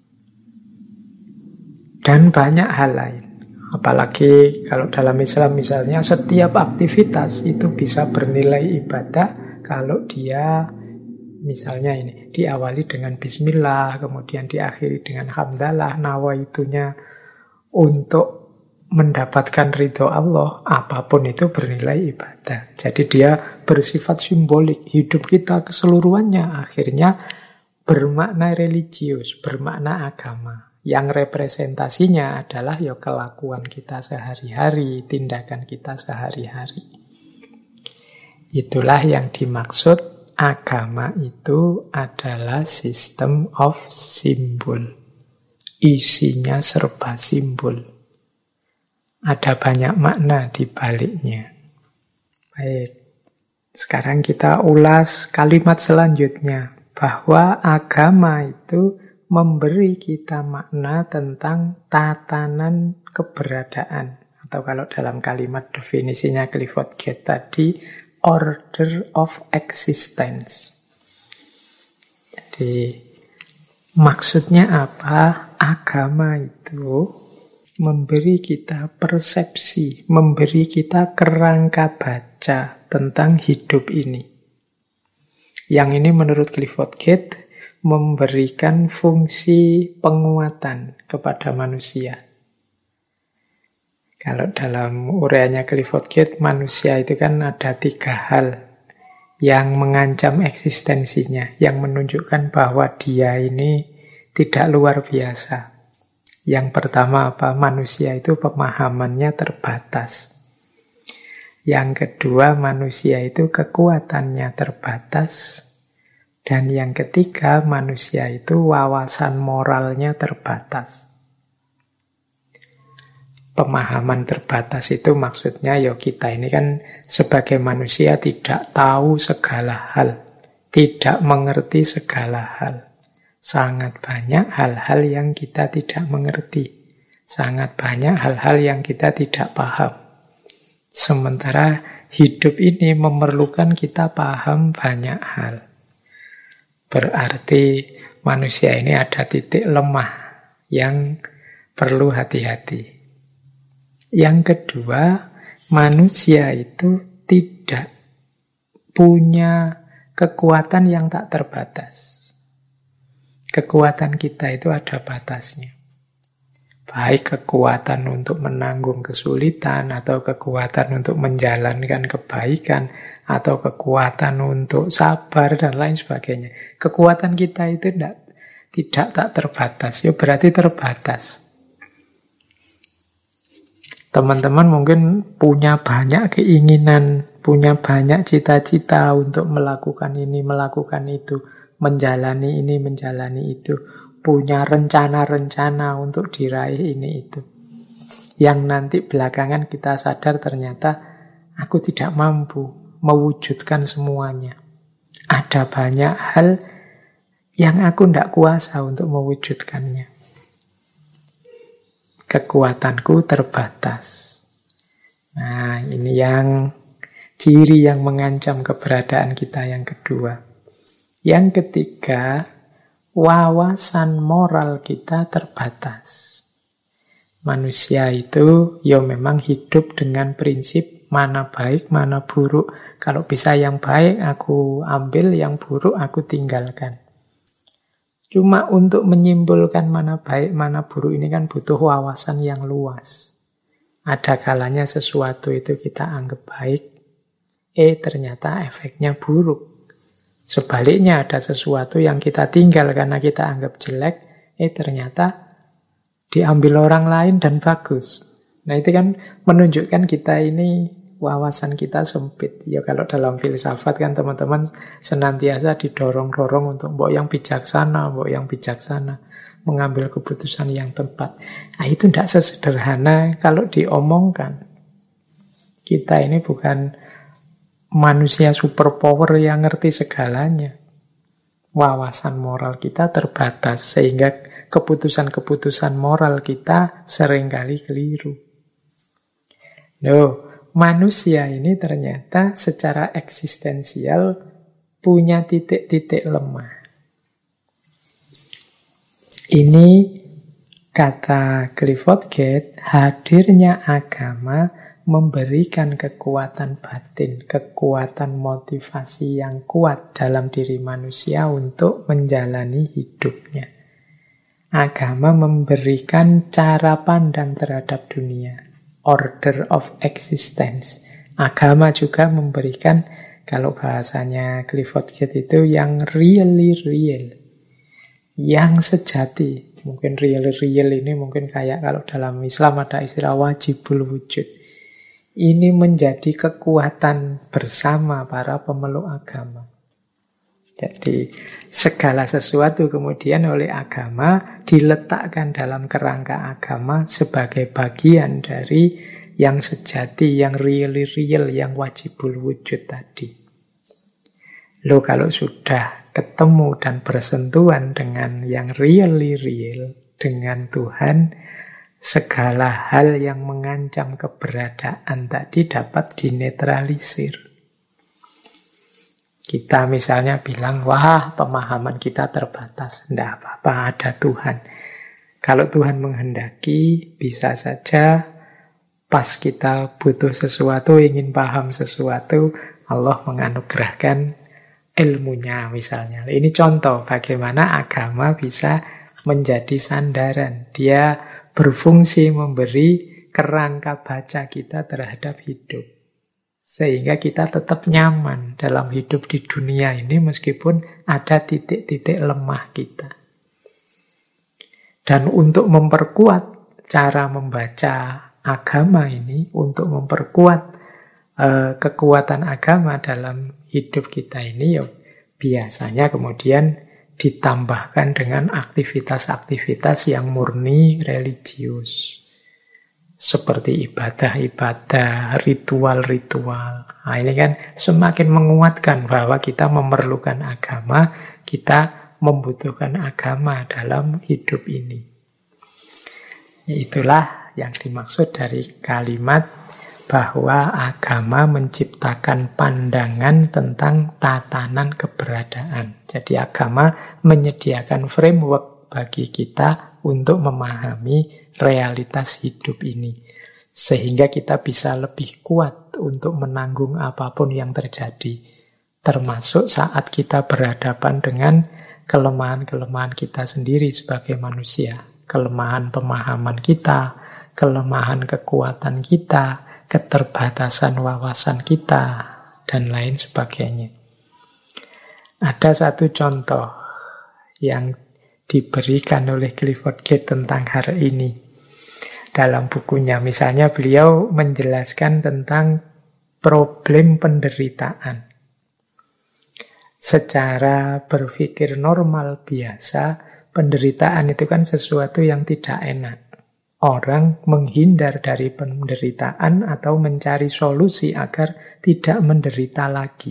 Dan banyak hal lain. Apalagi kalau dalam Islam misalnya setiap aktivitas itu bisa bernilai ibadah kalau dia misalnya ini diawali dengan bismillah, kemudian diakhiri dengan hamdalah, nawaitunya untuk mendapatkan ridho Allah, apapun itu bernilai ibadah. Jadi dia bersifat simbolik. Hidup kita keseluruhannya akhirnya bermakna religius, bermakna agama. Yang representasinya adalah ya kelakuan kita sehari-hari, tindakan kita sehari-hari. Itulah yang dimaksud agama itu adalah system of symbol. Isinya serba simbol. Ada banyak makna di baliknya. Baik, sekarang kita ulas kalimat selanjutnya. Bahwa agama itu memberi kita makna tentang tatanan keberadaan. Atau kalau dalam kalimat definisinya Clifford Geertz tadi, order of existence. Jadi maksudnya apa? Agama itu memberi kita persepsi, memberi kita kerangka baca tentang hidup ini. Yang ini menurut Clifford Geertz memberikan fungsi penguatan kepada manusia. Kalau dalam uraiannya Clifford Geertz, manusia itu kan ada 3 hal yang mengancam eksistensinya, yang menunjukkan bahwa dia ini tidak luar biasa. Yang pertama apa? Manusia itu pemahamannya terbatas. Yang kedua, manusia itu kekuatannya terbatas. Dan yang ketiga, manusia itu wawasan moralnya terbatas. Pemahaman terbatas itu maksudnya ya kita ini kan sebagai manusia tidak tahu segala hal, tidak mengerti segala hal. Sangat banyak hal-hal yang kita tidak mengerti. Sangat banyak hal-hal yang kita tidak paham. Sementara hidup ini memerlukan kita paham banyak hal. Berarti manusia ini ada titik lemah yang perlu hati-hati. Yang kedua, manusia itu tidak punya kekuatan yang tak terbatas. Kekuatan kita itu ada batasnya. Baik kekuatan untuk menanggung kesulitan, atau kekuatan untuk menjalankan kebaikan, atau kekuatan untuk sabar, dan lain sebagainya. Kekuatan kita itu tidak tak terbatas, ya berarti terbatas. Teman-teman mungkin punya banyak keinginan, punya banyak cita-cita untuk melakukan ini, melakukan itu, menjalani ini, menjalani itu, punya rencana-rencana untuk diraih ini itu. Yang nanti belakangan kita sadar ternyata aku tidak mampu mewujudkan semuanya. Ada banyak hal yang aku tidak kuasa untuk mewujudkannya. Kekuatanku terbatas. Nah, ini yang ciri yang mengancam keberadaan kita yang kedua. Yang ketiga, wawasan moral kita terbatas. Manusia itu ya memang hidup dengan prinsip mana baik, mana buruk. Kalau bisa yang baik aku ambil, yang buruk aku tinggalkan. Cuma untuk menyimpulkan mana baik, mana buruk ini kan butuh wawasan yang luas. Ada kalanya sesuatu itu kita anggap baik, ternyata efeknya buruk. Sebaliknya ada sesuatu yang kita tinggal karena kita anggap jelek, ternyata diambil orang lain dan bagus. Nah itu kan menunjukkan kita ini wawasan kita sempit. Ya kalau dalam filsafat kan teman-teman senantiasa didorong-dorong untuk mbok yang bijaksana, mengambil keputusan yang tepat. Nah itu tidak sesederhana kalau diomongkan. Kita ini bukan manusia superpower yang ngerti segalanya. Wawasan moral kita terbatas sehingga keputusan-keputusan moral kita seringkali keliru. Manusia ini ternyata secara eksistensial punya titik-titik lemah. Ini kata Clifford Geertz, hadirnya agama memberikan kekuatan batin, kekuatan motivasi yang kuat dalam diri manusia untuk menjalani hidupnya. Agama memberikan cara pandang terhadap dunia. Order of existence. Agama juga memberikan, kalau bahasanya Clifford Geertz itu yang really real, yang sejati. Mungkin real ini mungkin kayak kalau dalam Islam ada istilah wajibul wujud. Ini menjadi kekuatan bersama para pemeluk agama. Jadi segala sesuatu kemudian oleh agama diletakkan dalam kerangka agama sebagai bagian dari yang sejati, yang really real, yang wajibul wujud tadi. Kalau sudah ketemu dan bersentuhan dengan yang really real, dengan Tuhan, segala hal yang mengancam keberadaan tadi dapat dinetralisir. Kita misalnya bilang, wah pemahaman kita terbatas. Tidak apa-apa, ada Tuhan. Kalau Tuhan menghendaki, bisa saja pas kita butuh sesuatu, ingin paham sesuatu, Allah menganugerahkan ilmunya misalnya. Ini contoh bagaimana agama bisa menjadi sandaran. Dia berfungsi memberi kerangka baca kita terhadap hidup. Sehingga kita tetap nyaman dalam hidup di dunia ini meskipun ada titik-titik lemah kita. Dan untuk memperkuat cara membaca agama ini, untuk memperkuat kekuatan agama dalam hidup kita ini, biasanya kemudian ditambahkan dengan aktivitas-aktivitas yang murni religius. Seperti ibadah-ibadah, ritual-ritual. Nah, ini kan semakin menguatkan bahwa kita memerlukan agama, kita membutuhkan agama dalam hidup ini. Itulah yang dimaksud dari kalimat bahwa agama menciptakan pandangan tentang tatanan keberadaan. Jadi agama menyediakan framework bagi kita untuk memahami realitas hidup ini. Sehingga kita bisa lebih kuat untuk menanggung apapun yang terjadi. Termasuk saat kita berhadapan dengan kelemahan-kelemahan kita sendiri sebagai manusia. Kelemahan pemahaman kita, kelemahan kekuatan kita, keterbatasan wawasan kita, dan lain sebagainya. Ada satu contoh yang diberikan oleh Clifford Geertz tentang hal ini. dalam bukunya. Misalnya beliau menjelaskan tentang problem penderitaan. Secara berpikir normal biasa, penderitaan itu kan sesuatu yang tidak enak. Orang menghindar dari penderitaan atau mencari solusi agar tidak menderita lagi.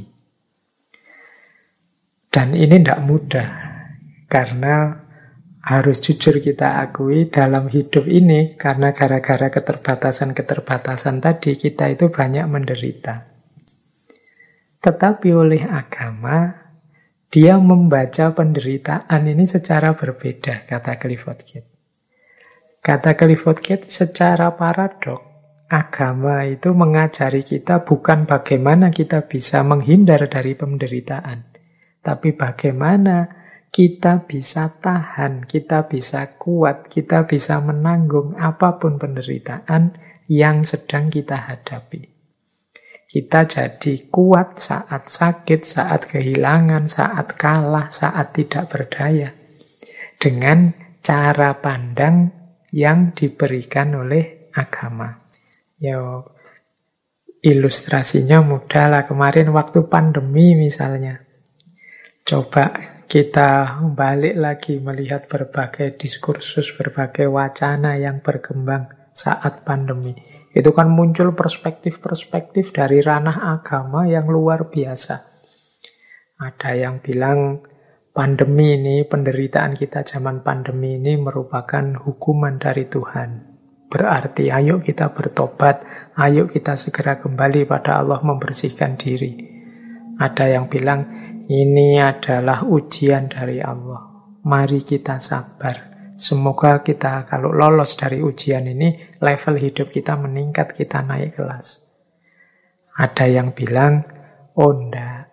Dan ini tidak mudah, karena harus jujur kita akui dalam hidup ini, karena gara-gara keterbatasan-keterbatasan tadi, kita itu banyak menderita. Tetapi oleh agama, dia membaca penderitaan ini secara berbeda, kata Clifford Geertz. Kata Clifford Geertz, secara paradok, agama itu mengajari kita bukan bagaimana kita bisa menghindar dari penderitaan, tapi bagaimana kita bisa tahan, kita bisa kuat, kita bisa menanggung apapun penderitaan yang sedang kita hadapi. Kita jadi kuat saat sakit, saat kehilangan, saat kalah, saat tidak berdaya. Dengan cara pandang yang diberikan oleh agama. Ya, ilustrasinya mudah lah. Kemarin waktu pandemi misalnya. Coba kita balik lagi melihat berbagai diskursus, berbagai wacana yang berkembang saat pandemi. Itu kan muncul perspektif-perspektif dari ranah agama yang luar biasa. Ada yang bilang pandemi ini, penderitaan kita zaman pandemi ini merupakan hukuman dari Tuhan. Berarti ayo kita bertobat, ayo kita segera kembali pada Allah membersihkan diri. Ada yang bilang ini adalah ujian dari Allah. Mari kita sabar. Semoga kita kalau lolos dari ujian ini, level hidup kita meningkat, kita naik kelas. Ada yang bilang, oh enggak.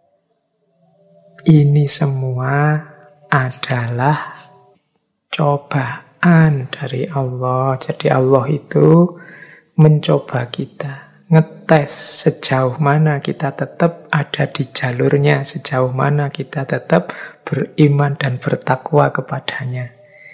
Ini semua adalah cobaan dari Allah. Jadi Allah itu mencoba kita, ngetes sejauh mana kita tetap ada di jalurnya, sejauh mana kita tetap beriman dan bertakwa kepadanya.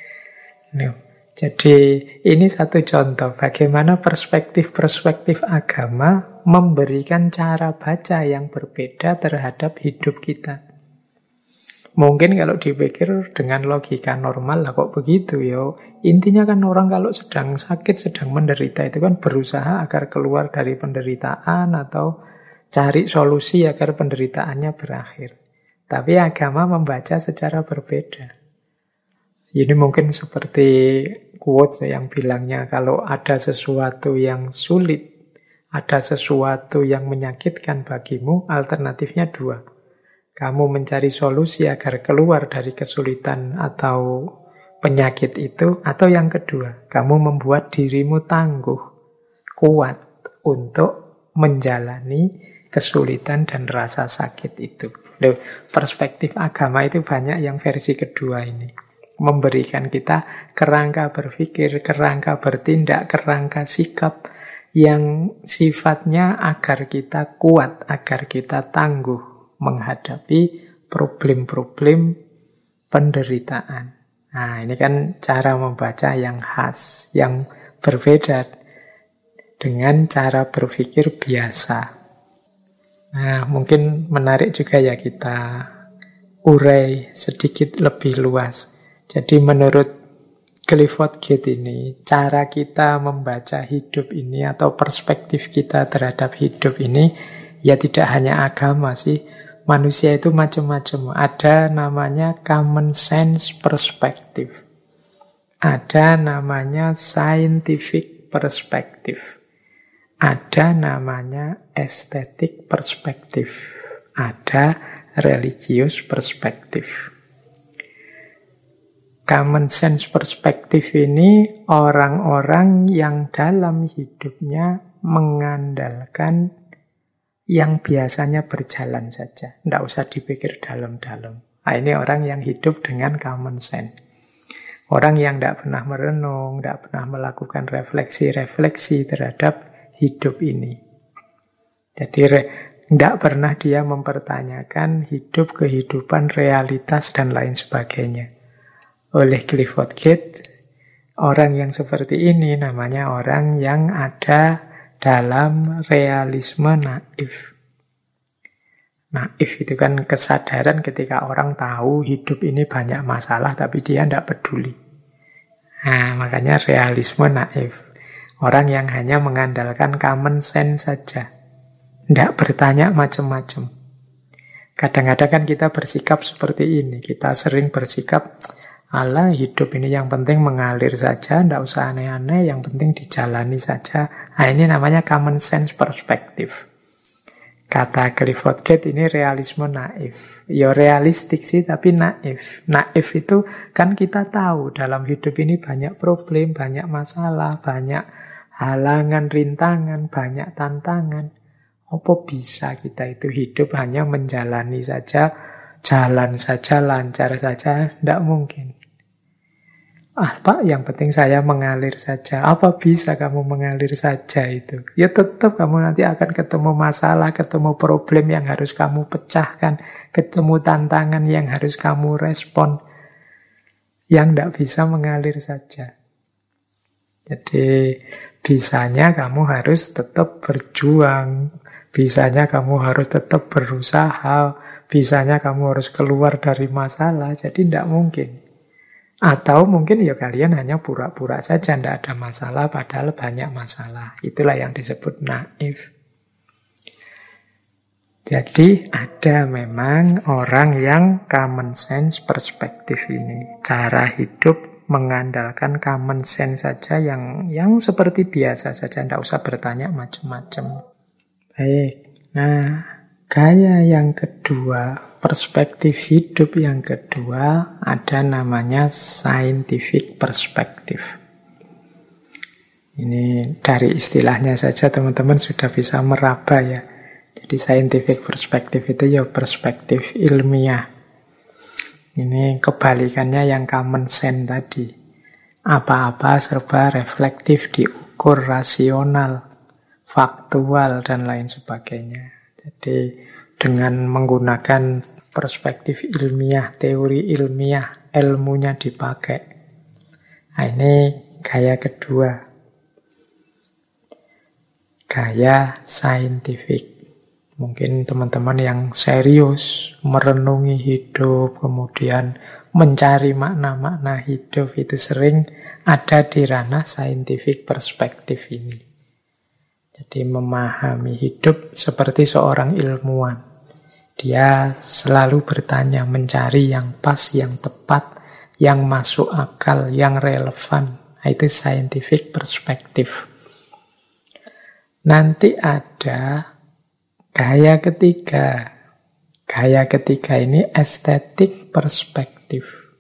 Jadi ini satu contoh bagaimana perspektif-perspektif agama memberikan cara baca yang berbeda terhadap hidup kita. Mungkin kalau dipikir dengan logika normal lah kok begitu ya. Intinya kan orang kalau sedang sakit, sedang menderita itu kan berusaha agar keluar dari penderitaan atau cari solusi agar penderitaannya berakhir. Tapi agama membaca secara berbeda. Ini mungkin seperti quote yang bilangnya kalau ada sesuatu yang sulit, ada sesuatu yang menyakitkan bagimu, alternatifnya dua. Kamu mencari solusi agar keluar dari kesulitan atau penyakit itu, atau yang kedua, kamu membuat dirimu tangguh, kuat untuk menjalani kesulitan dan rasa sakit itu. Loh, perspektif agama itu banyak yang versi kedua ini. Memberikan kita kerangka berpikir, kerangka bertindak, kerangka sikap yang sifatnya agar kita kuat, agar kita tangguh menghadapi problem-problem penderitaan. Nah, ini kan cara membaca yang khas, yang berbeda dengan cara berpikir biasa. Nah, mungkin menarik juga ya kita urai sedikit lebih luas. Jadi menurut Clifford Geertz ini, cara kita membaca hidup ini atau perspektif kita terhadap hidup ini, ya tidak hanya agama sih. Manusia itu macam-macam. Ada namanya common sense perspective. Ada namanya scientific perspective. Ada namanya aesthetic perspective. Ada religious perspective. Common sense perspective ini orang-orang yang dalam hidupnya mengandalkan yang biasanya berjalan saja. Tidak usah dipikir dalam-dalam. Nah, ini orang yang hidup dengan common sense. Orang yang tidak pernah merenung, tidak pernah melakukan refleksi-refleksi terhadap hidup ini. Jadi tidak pernah dia mempertanyakan hidup, kehidupan, realitas, dan lain sebagainya. Oleh Clifford Geertz, Orang yang seperti ini namanya orang yang ada dalam realisme naif. Naif itu kan kesadaran ketika orang tahu hidup ini banyak masalah tapi dia tidak peduli. Nah, makanya realisme naif. Orang yang hanya mengandalkan common sense saja. Tidak bertanya macam-macam. Kadang-kadang kan kita bersikap seperti ini. Kita sering bersikap, alah hidup ini yang penting mengalir saja, tidak usah aneh-aneh, yang penting dijalani saja. Nah, ini namanya common sense perspektif. Kata Clifford Gate ini realisme naif. Ya realistik sih, tapi naif. Naif itu kan kita tahu dalam hidup ini banyak problem, banyak masalah, banyak halangan, rintangan, banyak tantangan. Apa bisa kita itu hidup hanya menjalani saja, jalan saja, lancar saja? Tidak mungkin. Pak, yang penting saya mengalir saja. Apa bisa kamu mengalir saja itu? Ya tetap kamu nanti akan ketemu masalah, ketemu problem yang harus kamu pecahkan, ketemu tantangan yang harus kamu respon. Yang tidak bisa mengalir saja. Jadi bisanya kamu harus tetap berjuang. Bisanya kamu harus tetap berusaha. Bisanya kamu harus keluar dari masalah. Jadi tidak mungkin. Atau mungkin ya kalian hanya pura-pura saja, tidak ada masalah, padahal banyak masalah. Itulah yang disebut naif. Jadi ada memang orang yang common sense perspektif ini. Cara hidup mengandalkan common sense saja yang seperti biasa saja, tidak usah bertanya macam-macam. Baik, nah gaya yang kedua, perspektif hidup yang kedua ada namanya scientific perspective. Ini dari istilahnya saja teman-teman sudah bisa meraba ya. Jadi scientific perspective itu ya perspektif ilmiah. Ini kebalikannya yang common sense tadi. Apa-apa serba reflektif, diukur, rasional, faktual, dan lain sebagainya. Jadi dengan menggunakan perspektif ilmiah, teori ilmiah, ilmunya dipakai. Nah, ini gaya kedua. Gaya scientific. Mungkin teman-teman yang serius merenungi hidup, kemudian mencari makna-makna hidup, itu sering ada di ranah scientific perspektif ini. Jadi memahami hidup seperti seorang ilmuwan. Dia selalu bertanya, mencari yang pas, yang tepat, yang masuk akal, yang relevan. Nah, itu scientific perspective. Nanti ada gaya ketiga. Gaya ketiga ini estetik perspektif.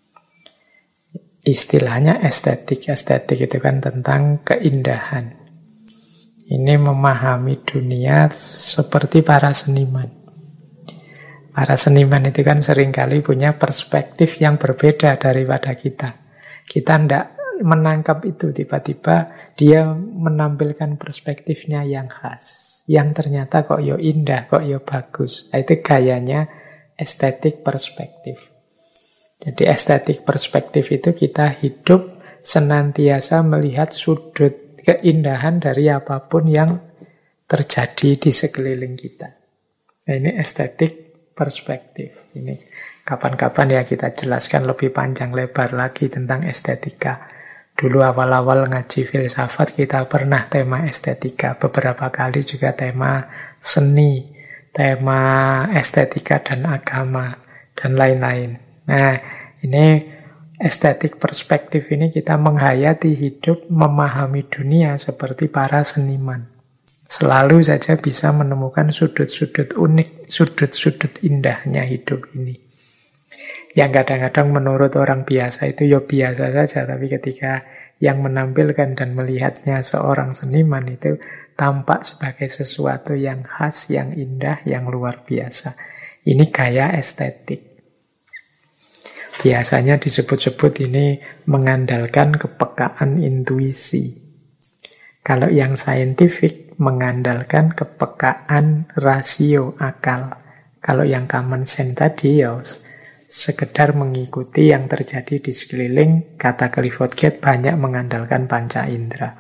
Istilahnya estetik. Estetik itu kan tentang keindahan. Ini memahami dunia seperti para seniman. Para seniman itu kan seringkali punya perspektif yang berbeda daripada kita. Kita tidak menangkap itu, tiba-tiba dia menampilkan perspektifnya yang khas. Yang ternyata kok yo indah, kok yo bagus. Nah, itu gayanya estetik perspektif. Jadi estetik perspektif itu kita hidup senantiasa melihat sudut keindahan dari apapun yang terjadi di sekeliling kita. Nah, ini estetik perspektif. Ini kapan-kapan ya kita jelaskan lebih panjang lebar lagi tentang estetika. Dulu awal-awal ngaji filsafat kita pernah tema estetika. Beberapa kali juga tema seni, tema estetika dan agama, dan lain-lain. Nah, ini estetik perspektif ini kita menghayati hidup, memahami dunia seperti para seniman. Selalu saja bisa menemukan sudut-sudut unik, sudut-sudut indahnya hidup ini. Yang kadang-kadang menurut orang biasa itu ya biasa saja, tapi ketika yang menampilkan dan melihatnya seorang seniman itu tampak sebagai sesuatu yang khas, yang indah, yang luar biasa. Ini gaya estetik. Biasanya disebut-sebut ini mengandalkan kepekaan intuisi. Kalau yang saintifik mengandalkan kepekaan rasio akal. Kalau yang common sense tadi ya sekedar mengikuti yang terjadi di sekeliling. Kata Clifford Gate, banyak mengandalkan panca indera.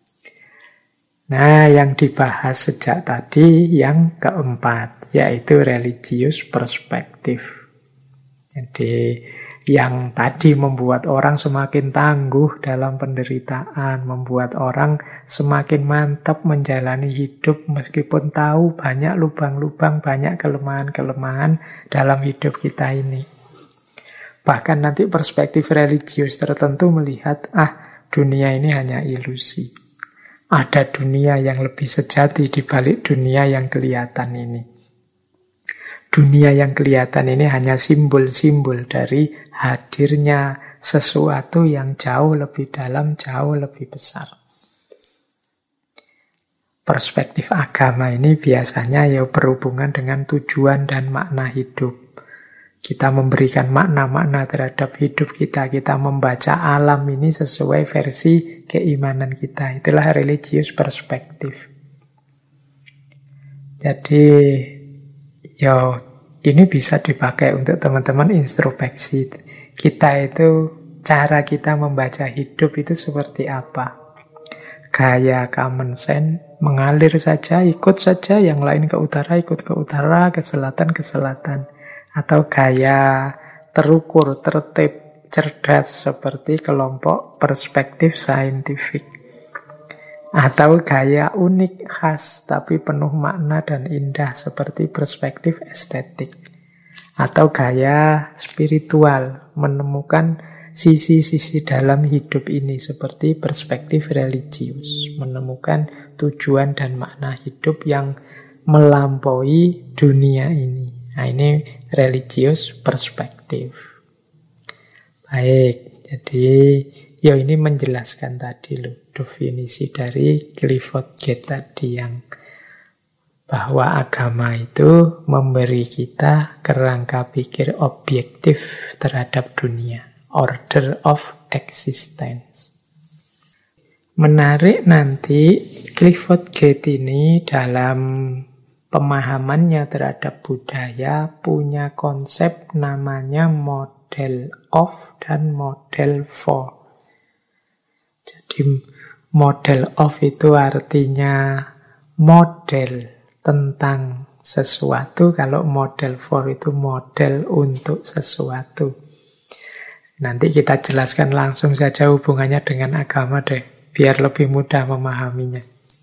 Nah, yang dibahas sejak tadi yang keempat, yaitu religious perspective. Jadi yang tadi membuat orang semakin tangguh dalam penderitaan, membuat orang semakin mantap menjalani hidup meskipun tahu banyak lubang-lubang, banyak kelemahan-kelemahan dalam hidup kita ini. Bahkan nanti perspektif religius tertentu melihat, dunia ini hanya ilusi. Ada dunia yang lebih sejati di balik dunia yang kelihatan ini. Dunia yang kelihatan ini hanya simbol-simbol dari hadirnya sesuatu yang jauh lebih dalam, jauh lebih besar. Perspektif agama ini biasanya berhubungan dengan tujuan dan makna hidup. Kita memberikan makna-makna terhadap hidup kita. Kita membaca alam ini sesuai versi keimanan kita. Itulah religious perspective. Jadi ini bisa dipakai untuk teman-teman introspeksi. Cara kita membaca hidup itu seperti apa? Gaya common sense, mengalir saja, ikut saja, yang lain ke utara, ikut ke utara, ke selatan, ke selatan. Atau gaya terukur, tertib, cerdas, seperti kelompok perspektif saintifik. Atau gaya unik, khas, tapi penuh makna dan indah, seperti perspektif estetik. Atau gaya spiritual, menemukan sisi-sisi dalam hidup ini, seperti perspektif religius, menemukan tujuan dan makna hidup yang melampaui dunia ini. Nah, ini religius perspektif. Baik, jadi ini menjelaskan tadi definisi dari Clifford Gate tadi, yang bahwa agama itu memberi kita kerangka pikir objektif terhadap dunia, order of existence. Menarik nanti Clifford Gate ini dalam pemahamannya terhadap budaya punya konsep namanya model of dan model for. Jadi model of itu artinya model tentang sesuatu, kalau model for itu model untuk sesuatu. Nanti kita jelaskan langsung saja hubungannya dengan agama deh, biar lebih mudah memahaminya.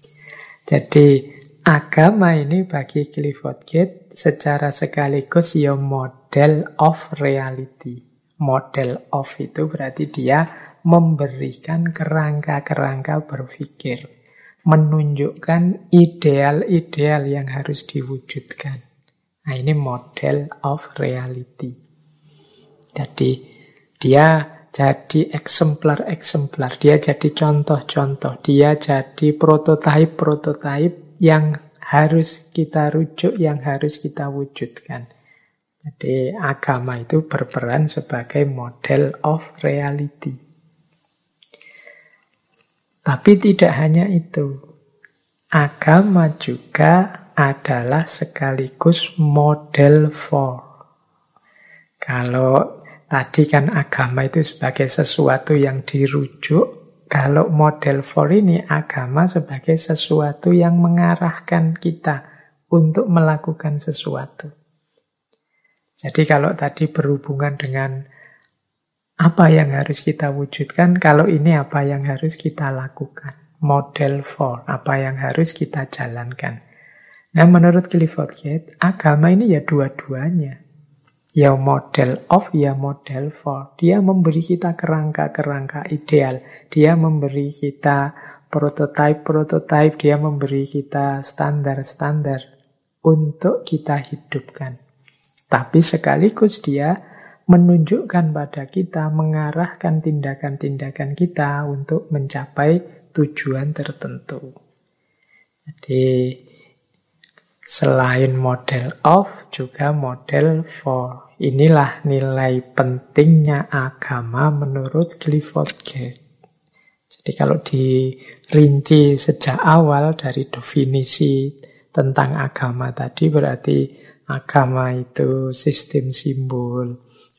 Jadi agama ini bagi Clifford Gate secara sekaligus model of reality. Model of itu berarti dia memberikan kerangka-kerangka berpikir, menunjukkan ideal-ideal yang harus diwujudkan. Nah, ini model of reality. Jadi dia jadi eksemplar-eksemplar, dia jadi contoh-contoh, dia jadi prototipe-prototipe yang harus kita rujuk, yang harus kita wujudkan. Jadi agama itu berperan sebagai model of reality. Tapi tidak hanya itu. Agama juga adalah sekaligus model for. Kalau tadi kan agama itu sebagai sesuatu yang dirujuk, kalau model for ini agama sebagai sesuatu yang mengarahkan kita untuk melakukan sesuatu. Jadi kalau tadi berhubungan dengan apa yang harus kita wujudkan, kalau ini apa yang harus kita lakukan. Model for, apa yang harus kita jalankan. Nah, menurut Clifford Gate, agama ini dua-duanya. Model of, model for. Dia memberi kita kerangka-kerangka ideal. Dia memberi kita prototipe-prototipe. Dia memberi kita standar-standar untuk kita hidupkan. Tapi sekaligus dia menunjukkan pada kita, mengarahkan tindakan-tindakan kita untuk mencapai tujuan tertentu. Jadi selain model of, juga model for. Inilah nilai pentingnya agama menurut Clifford Gate. Jadi kalau dirinci sejak awal dari definisi tentang agama tadi, berarti agama itu sistem simbol.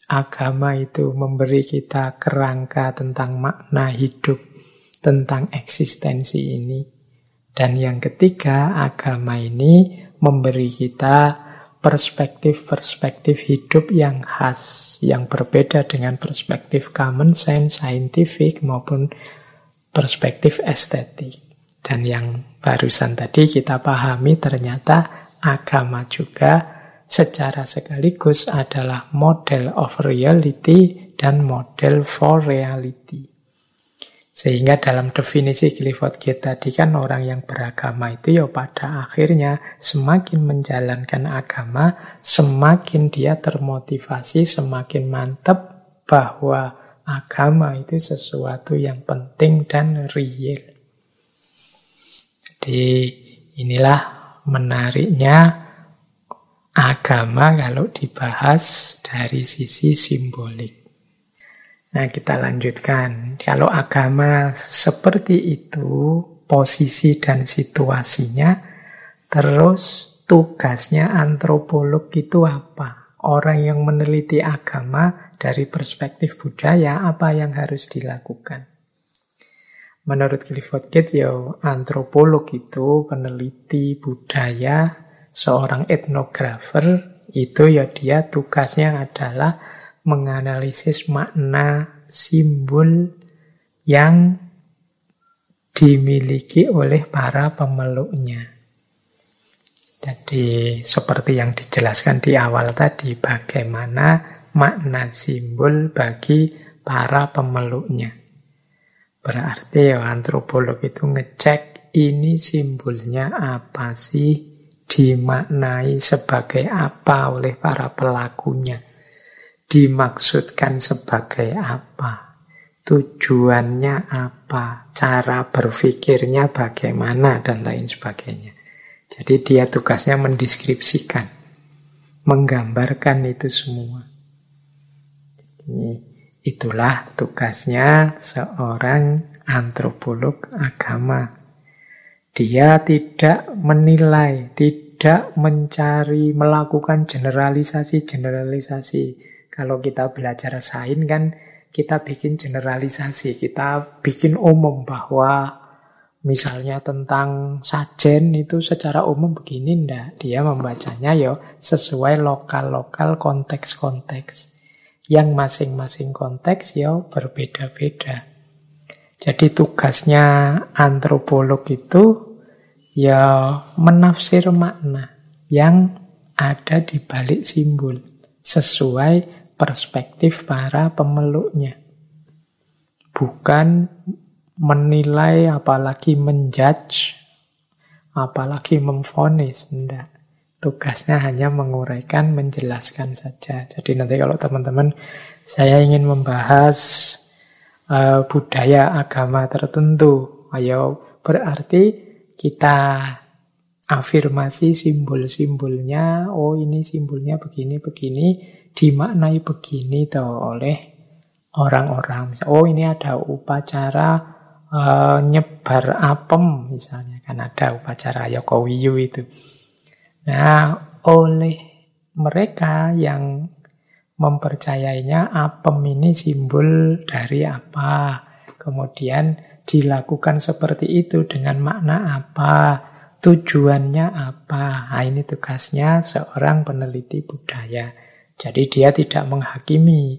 agama itu memberi kita kerangka tentang makna hidup, tentang eksistensi ini. Dan yang ketiga, agama ini memberi kita perspektif-perspektif hidup yang khas, yang berbeda dengan perspektif common sense, scientific, maupun perspektif estetik. Dan yang barusan tadi kita pahami ternyata agama juga secara sekaligus adalah model of reality dan model for reality. Sehingga dalam definisi Clifford Gate tadi kan orang yang beragama itu ya pada akhirnya semakin menjalankan agama, semakin dia termotivasi, semakin mantap bahwa agama itu sesuatu yang penting dan real. Jadi inilah menariknya agama kalau dibahas dari sisi simbolik. Nah, kita lanjutkan. Kalau agama seperti itu, posisi dan situasinya, terus tugasnya antropolog itu apa? Orang yang meneliti agama dari perspektif budaya, apa yang harus dilakukan? Menurut Clifford Gate, antropolog itu peneliti budaya, seorang etnografer, itu dia tugasnya adalah menganalisis makna simbol yang dimiliki oleh para pemeluknya. Jadi seperti yang dijelaskan di awal tadi, bagaimana makna simbol bagi para pemeluknya. Berarti antropolog itu ngecek ini simbolnya apa sih, dimaknai sebagai apa oleh para pelakunya. Dimaksudkan sebagai apa, tujuannya apa, cara berpikirnya bagaimana, dan lain sebagainya. Jadi dia tugasnya mendeskripsikan, menggambarkan itu semua. Itulah tugasnya seorang antropolog agama. Dia tidak menilai, tidak mencari, melakukan generalisasi. Kalau kita belajar sains kan kita bikin generalisasi, kita bikin umum bahwa misalnya tentang sajen itu secara umum begini, ndak. Dia membacanya sesuai lokal-lokal konteks-konteks. Yang masing-masing konteks berbeda-beda. Jadi tugasnya antropolog itu menafsir makna yang ada di balik simbol sesuai perspektif para pemeluknya. Bukan menilai, apalagi menjudge, apalagi memvonis. Tidak. Tugasnya hanya menguraikan, menjelaskan saja. Jadi nanti kalau teman-teman saya ingin membahas budaya agama tertentu, berarti kita afirmasi simbol-simbolnya, oh ini simbolnya begini-begini, dimaknai begini oleh orang-orang. Oh ini ada upacara nyebar apem misalnya, kan ada upacara Yokowiyu itu. Nah, oleh mereka yang mempercayainya apem ini simbol dari apa, kemudian dilakukan seperti itu dengan makna apa, tujuannya apa. Nah, ini tugasnya seorang peneliti budaya. Jadi dia tidak menghakimi.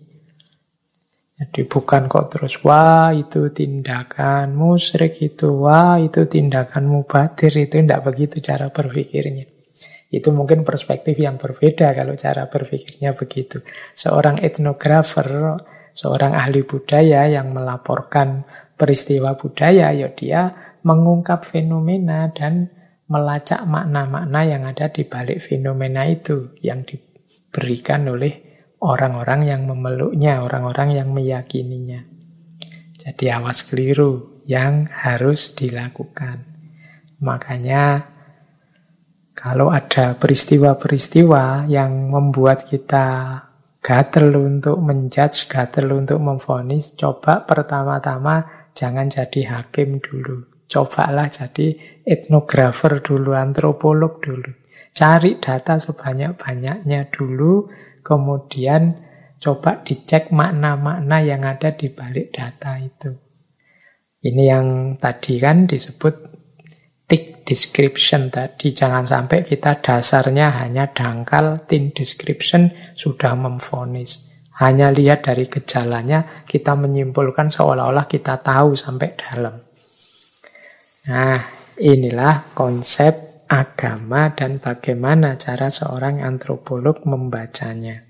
Jadi bukan kok terus, wah itu tindakan musyrik itu, wah itu tindakan mubadir, itu tidak begitu cara berpikirnya. Itu mungkin perspektif yang berbeda kalau cara berpikirnya begitu. Seorang etnografer, seorang ahli budaya yang melaporkan peristiwa budaya, dia mengungkap fenomena dan melacak makna-makna yang ada di balik fenomena itu, yang diberikan oleh orang-orang yang memeluknya, orang-orang yang meyakininya. Jadi awas keliru yang harus dilakukan. Makanya kalau ada peristiwa-peristiwa yang membuat kita gatel untuk menjudge, gatel untuk memvonis, coba pertama-tama jangan jadi hakim dulu. Cobalah jadi etnografer dulu, antropolog dulu. Cari data sebanyak-banyaknya dulu, kemudian Coba dicek makna-makna yang ada di balik data itu. Ini yang tadi kan disebut thick description tadi. Jangan sampai kita dasarnya hanya dangkal, thin description sudah memvonis. Hanya lihat dari gejalanya, kita menyimpulkan seolah-olah kita tahu sampai dalam. Nah, inilah konsep agama dan bagaimana cara seorang antropolog membacanya.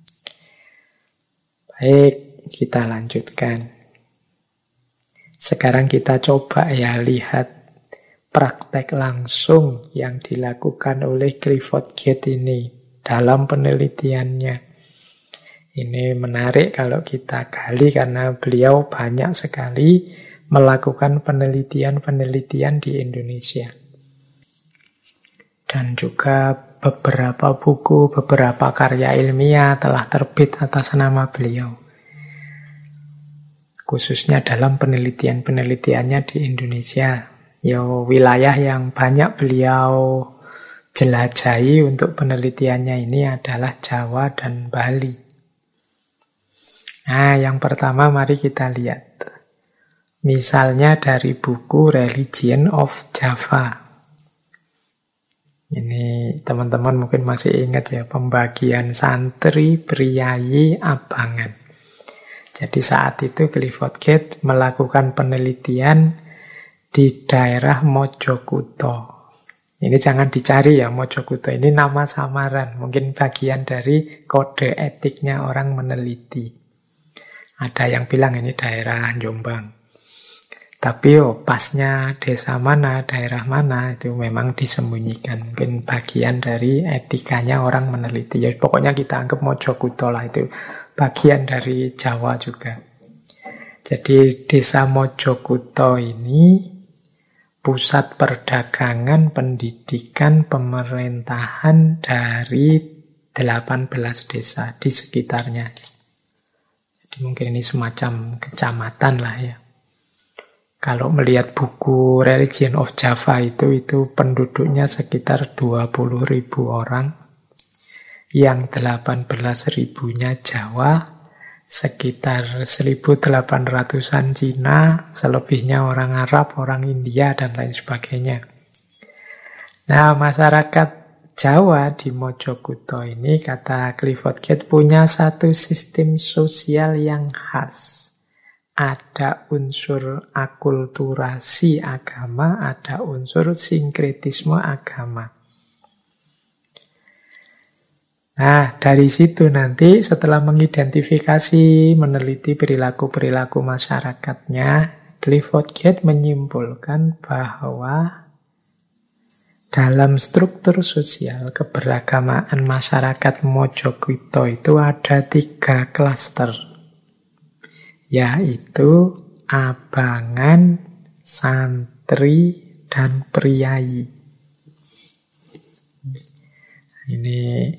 Baik, kita lanjutkan. Sekarang kita coba ya lihat praktek langsung yang dilakukan oleh Clifford Geertz ini dalam penelitiannya. Ini menarik kalau kita gali karena beliau banyak sekali melakukan penelitian-penelitian di Indonesia. Dan juga beberapa buku, beberapa karya ilmiah telah terbit atas nama beliau. Khususnya dalam penelitian-penelitiannya di Indonesia. Wilayah yang banyak beliau jelajahi untuk penelitiannya ini adalah Jawa dan Bali. Nah, yang pertama mari kita lihat. Misalnya dari buku Religion of Java. Ini teman-teman mungkin masih ingat ya, pembagian santri, priyayi, abangan. Jadi saat itu Clifford Geertz melakukan penelitian di daerah Mojokuto. Ini jangan dicari ya Mojokuto, ini nama samaran. Mungkin bagian dari kode etiknya orang meneliti. Ada yang bilang ini daerah Jombang. Tapi pasnya desa mana, daerah mana, itu memang disembunyikan. Mungkin bagian dari etikanya orang meneliti. Ya, pokoknya kita anggap Mojokuto lah, itu bagian dari Jawa juga. Jadi desa Mojokuto ini pusat perdagangan, pendidikan, pemerintahan dari 18 desa di sekitarnya. Mungkin ini semacam kecamatan lah ya. Kalau melihat buku Religion of Java itu penduduknya sekitar 20.000 orang. Yang 18.000-nya Jawa, sekitar 1.800-an Cina, selebihnya orang Arab, orang India, dan lain sebagainya. Nah, masyarakat Jawa di Mojokuto ini, kata Clifford Geertz, punya satu sistem sosial yang khas. Ada unsur akulturasi agama, ada unsur sinkretisme agama. Nah, dari situ nanti setelah mengidentifikasi, meneliti perilaku-perilaku masyarakatnya, Clifford Geertz menyimpulkan bahwa dalam struktur sosial keberagamaan masyarakat Mojokuto itu ada 3 klaster, yaitu abangan, santri, dan priyayi. Ini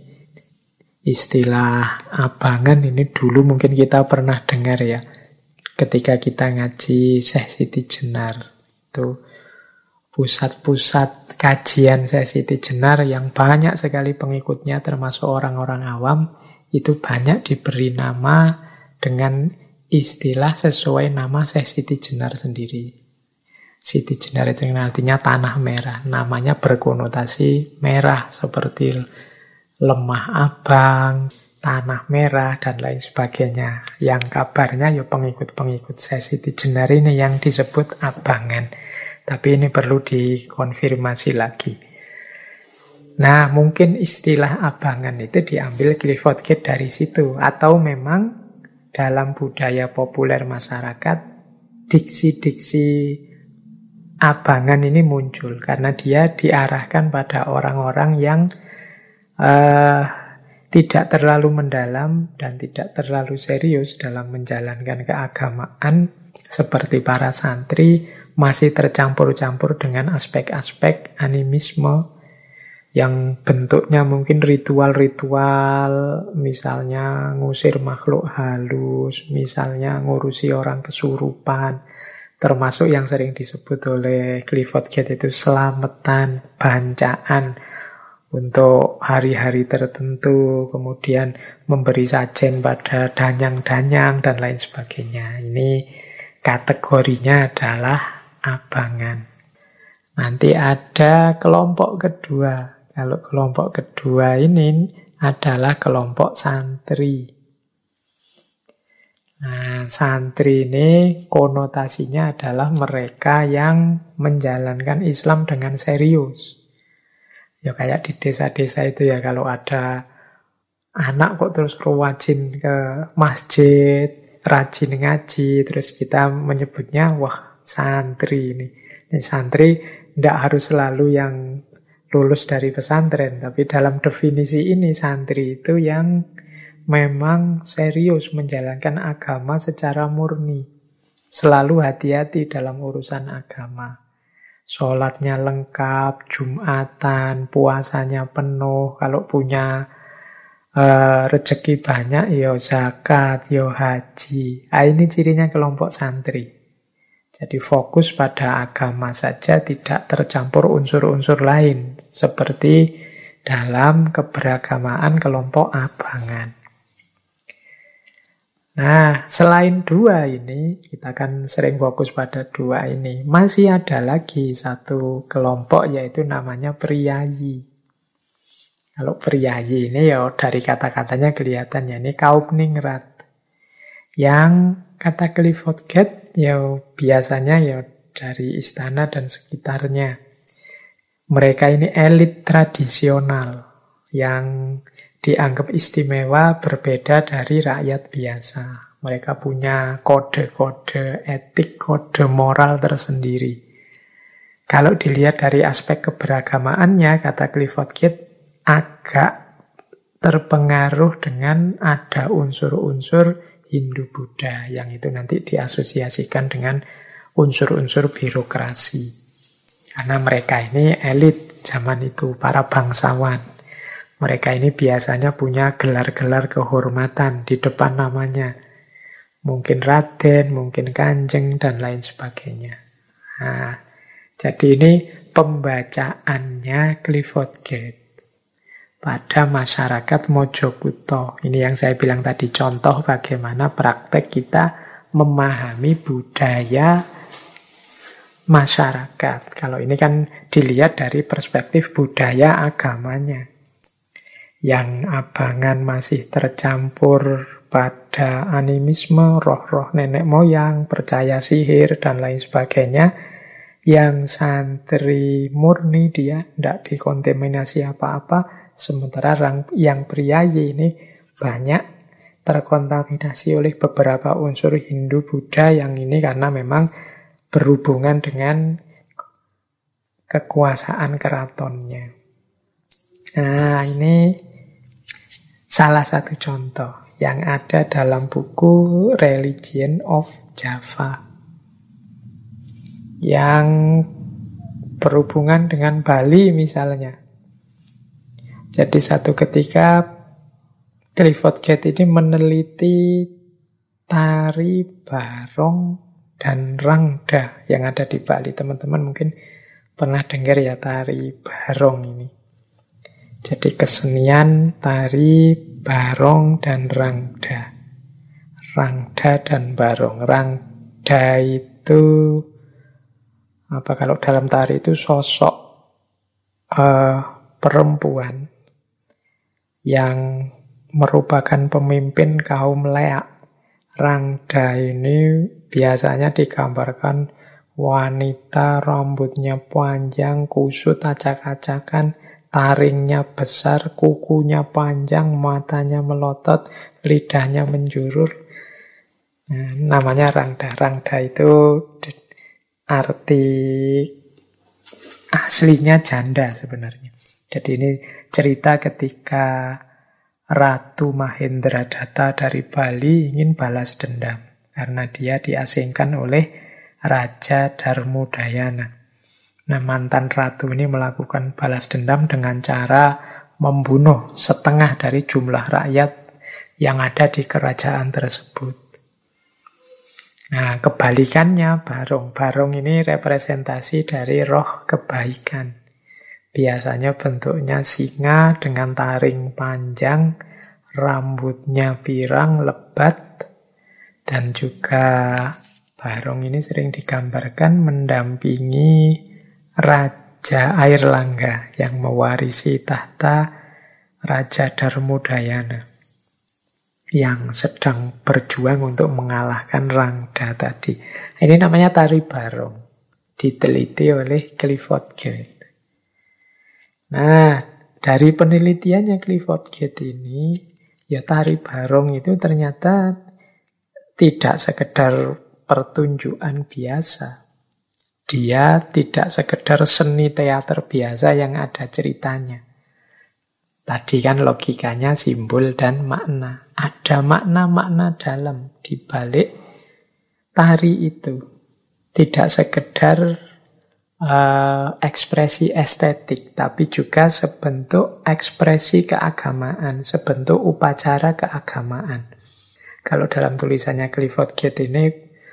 istilah abangan ini dulu mungkin kita pernah dengar ya, ketika kita ngaji Syekh Siti Jenar. Itu pusat-pusat kajian Syekh Siti Jenar yang banyak sekali pengikutnya termasuk orang-orang awam, itu banyak diberi nama dengan istilah sesuai nama Syekh Siti Jenar sendiri. Siti Jenar itu yang artinya tanah merah, namanya berkonotasi merah seperti lemah abang, tanah merah, dan lain sebagainya. Yang kabarnya ya pengikut-pengikut Syekh Siti Jenar ini yang disebut abangan. Tapi ini perlu dikonfirmasi lagi. Nah, mungkin istilah abangan itu diambil Clifford Geertz dari situ. Atau memang dalam budaya populer masyarakat, diksi-diksi abangan ini muncul. Karena dia diarahkan pada orang-orang yang tidak terlalu mendalam dan tidak terlalu serius dalam menjalankan keagamaan. Seperti para santri, masih tercampur-campur dengan aspek-aspek animisme yang bentuknya mungkin ritual-ritual, misalnya ngusir makhluk halus, misalnya ngurusi orang kesurupan, termasuk yang sering disebut oleh Clifford Geertz itu selamatan, bancaan. untuk hari-hari tertentu, kemudian memberi sajen pada danyang-danyang, dan lain sebagainya. Ini kategorinya adalah abangan. Nanti ada kelompok kedua. Kalau kelompok kedua ini adalah kelompok santri. Nah, santri ini konotasinya adalah mereka yang menjalankan Islam dengan serius. Ya kayak di desa-desa itu ya, kalau ada anak kok terus rajin ke masjid, rajin ngaji, terus kita menyebutnya, wah santri ini. Ini santri tidak harus selalu yang lulus dari pesantren, tapi dalam definisi ini santri itu yang memang serius menjalankan agama secara murni. Selalu hati-hati dalam urusan agama. Sholatnya lengkap, Jumatan, puasanya penuh. Kalau punya rezeki banyak, ya zakat, ya haji. Ini cirinya kelompok santri. Jadi fokus pada agama saja, tidak tercampur unsur-unsur lain. Seperti dalam keberagamaan kelompok abangan. Nah, selain dua ini, kita kan sering fokus pada dua ini. Masih ada lagi satu kelompok, yaitu namanya priyayi. Kalau priyayi ini ya dari kata-katanya kelihatan ya, ini kaum ningrat. Yang kata Clifford Geertz ya biasanya ya dari istana dan sekitarnya. Mereka ini elit tradisional yang dianggap istimewa, berbeda dari rakyat biasa. Mereka punya kode-kode etik, kode moral tersendiri. Kalau dilihat dari aspek keberagamaannya, kata Clifford Geertz, agak terpengaruh dengan ada unsur-unsur Hindu-Buddha, yang itu nanti diasosiasikan dengan unsur-unsur birokrasi. Karena mereka ini elit zaman itu, para bangsawan. Mereka ini biasanya punya gelar-gelar kehormatan di depan namanya. Mungkin Raden, mungkin Kanjeng, dan lain sebagainya. Nah, jadi ini pembacaannya Clifford Geertz pada masyarakat Mojokuto. Ini yang saya bilang tadi, contoh bagaimana praktek kita memahami budaya masyarakat. Kalau ini kan dilihat dari perspektif budaya agamanya. Yang abangan masih tercampur pada animisme, roh-roh nenek moyang, percaya sihir, dan lain sebagainya. Yang santri murni dia tidak dikontaminasi apa-apa, sementara yang priyayi ini banyak terkontaminasi oleh beberapa unsur Hindu-Buddha yang ini karena memang berhubungan dengan kekuasaan keratonnya. Nah, ini salah satu contoh yang ada dalam buku Religion of Java yang berhubungan dengan Bali misalnya. Jadi satu ketika Clifford Geertz ini meneliti tari barong dan rangda yang ada di Bali. Teman-teman mungkin pernah dengar ya tari barong ini. Jadi kesenian tari barong dan rangda. Rangda dan barong. Rangda itu kalau dalam tari itu sosok perempuan yang merupakan pemimpin kaum leak. Rangda ini biasanya digambarkan wanita rambutnya panjang, kusut, acak-acakan, taringnya besar, kukunya panjang, matanya melotot, lidahnya menjulur. Nah, namanya rangda. Rangda itu arti aslinya janda sebenarnya. Jadi ini cerita ketika Ratu Mahendradatta dari Bali ingin balas dendam karena dia diasingkan oleh Raja Dharmodayana. Nah, mantan ratu ini melakukan balas dendam dengan cara membunuh setengah dari jumlah rakyat yang ada di kerajaan tersebut. Nah, kebalikannya barong. Barong ini representasi dari roh kebaikan. Biasanya bentuknya singa dengan taring panjang, rambutnya pirang, lebat, dan juga barong ini sering digambarkan mendampingi Raja Airlangga yang mewarisi tahta Raja Darmodayana yang sedang berjuang untuk mengalahkan Rangda tadi. Ini namanya tari barong, diteliti oleh Clifford Geertz. Nah, dari penelitiannya Clifford Geertz ini, ya tari barong itu ternyata tidak sekedar pertunjukan biasa. Dia tidak sekedar seni teater biasa yang ada ceritanya. Tadi kan logikanya simbol dan makna. Ada makna-makna dalam di balik tari itu. Tidak sekedar ekspresi estetik, tapi juga sebentuk ekspresi keagamaan, sebentuk upacara keagamaan. Kalau dalam tulisannya Clifford Geertz ini,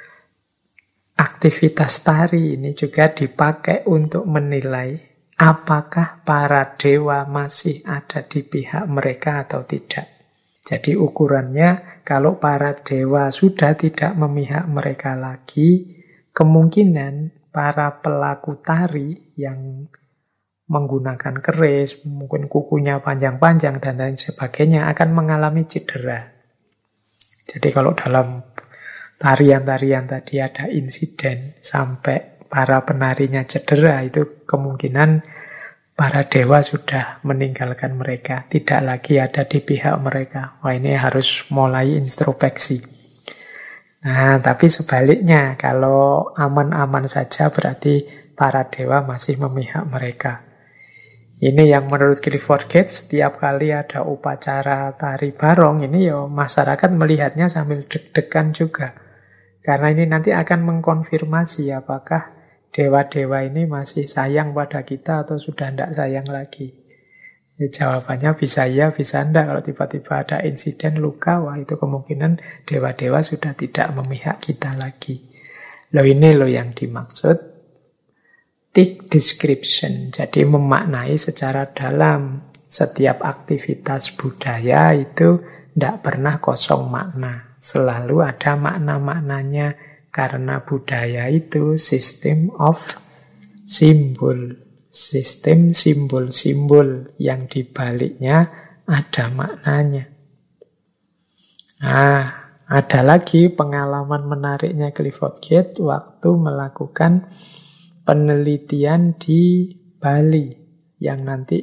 aktivitas tari ini juga dipakai untuk menilai apakah para dewa masih ada di pihak mereka atau tidak. Jadi ukurannya, kalau para dewa sudah tidak memihak mereka lagi, kemungkinan para pelaku tari yang menggunakan keris, mungkin kukunya panjang-panjang dan lain sebagainya akan mengalami cedera. Jadi kalau dalam tarian-tarian tadi ada insiden sampai para penarinya cedera, itu kemungkinan para dewa sudah meninggalkan mereka, tidak lagi ada di pihak mereka. Wah, ini harus mulai introspeksi. Nah, tapi sebaliknya, kalau aman-aman saja berarti para dewa masih memihak mereka. Ini yang menurut Clifford Geertz, setiap kali ada upacara tari barong, ini ya masyarakat melihatnya sambil deg-degan juga. Karena ini nanti akan mengkonfirmasi apakah dewa-dewa ini masih sayang pada kita atau sudah tidak sayang lagi. Ya, jawabannya bisa iya, bisa enggak. Kalau tiba-tiba ada insiden luka, wah itu kemungkinan dewa-dewa sudah tidak memihak kita lagi. Loh, ini loh yang dimaksud thick description. Jadi memaknai secara dalam. Setiap aktivitas budaya itu tidak pernah kosong makna. Selalu ada makna-maknanya. Karena budaya itu system of symbol. Sistem simbol-simbol yang dibaliknya ada maknanya. Nah, ada lagi pengalaman menariknya Clifford Geertz waktu melakukan penelitian di Bali, yang nanti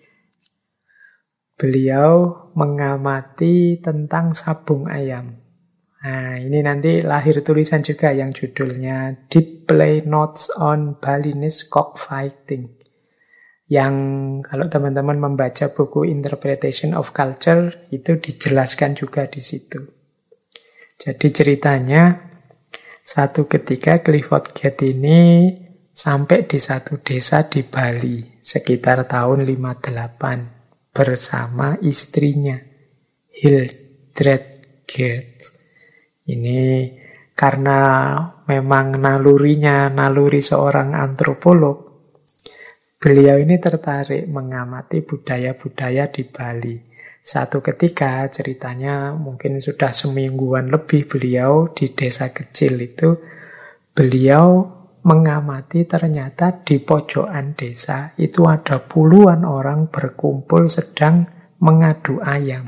beliau mengamati tentang sabung ayam. Nah, ini nanti lahir tulisan juga yang judulnya Deep Play Notes on Balinese Cockfighting. Yang kalau teman-teman membaca buku Interpretation of Culture, itu dijelaskan juga di situ. Jadi ceritanya, satu ketika Clifford Geertz ini sampai di satu desa di Bali, sekitar tahun 58, bersama istrinya, Hildred Geertz. Ini karena memang naluri seorang antropolog, beliau ini tertarik mengamati budaya-budaya di Bali. Satu ketika ceritanya mungkin sudah semingguan lebih beliau di desa kecil itu, beliau mengamati ternyata di pojokan desa itu ada puluhan orang berkumpul sedang mengadu ayam.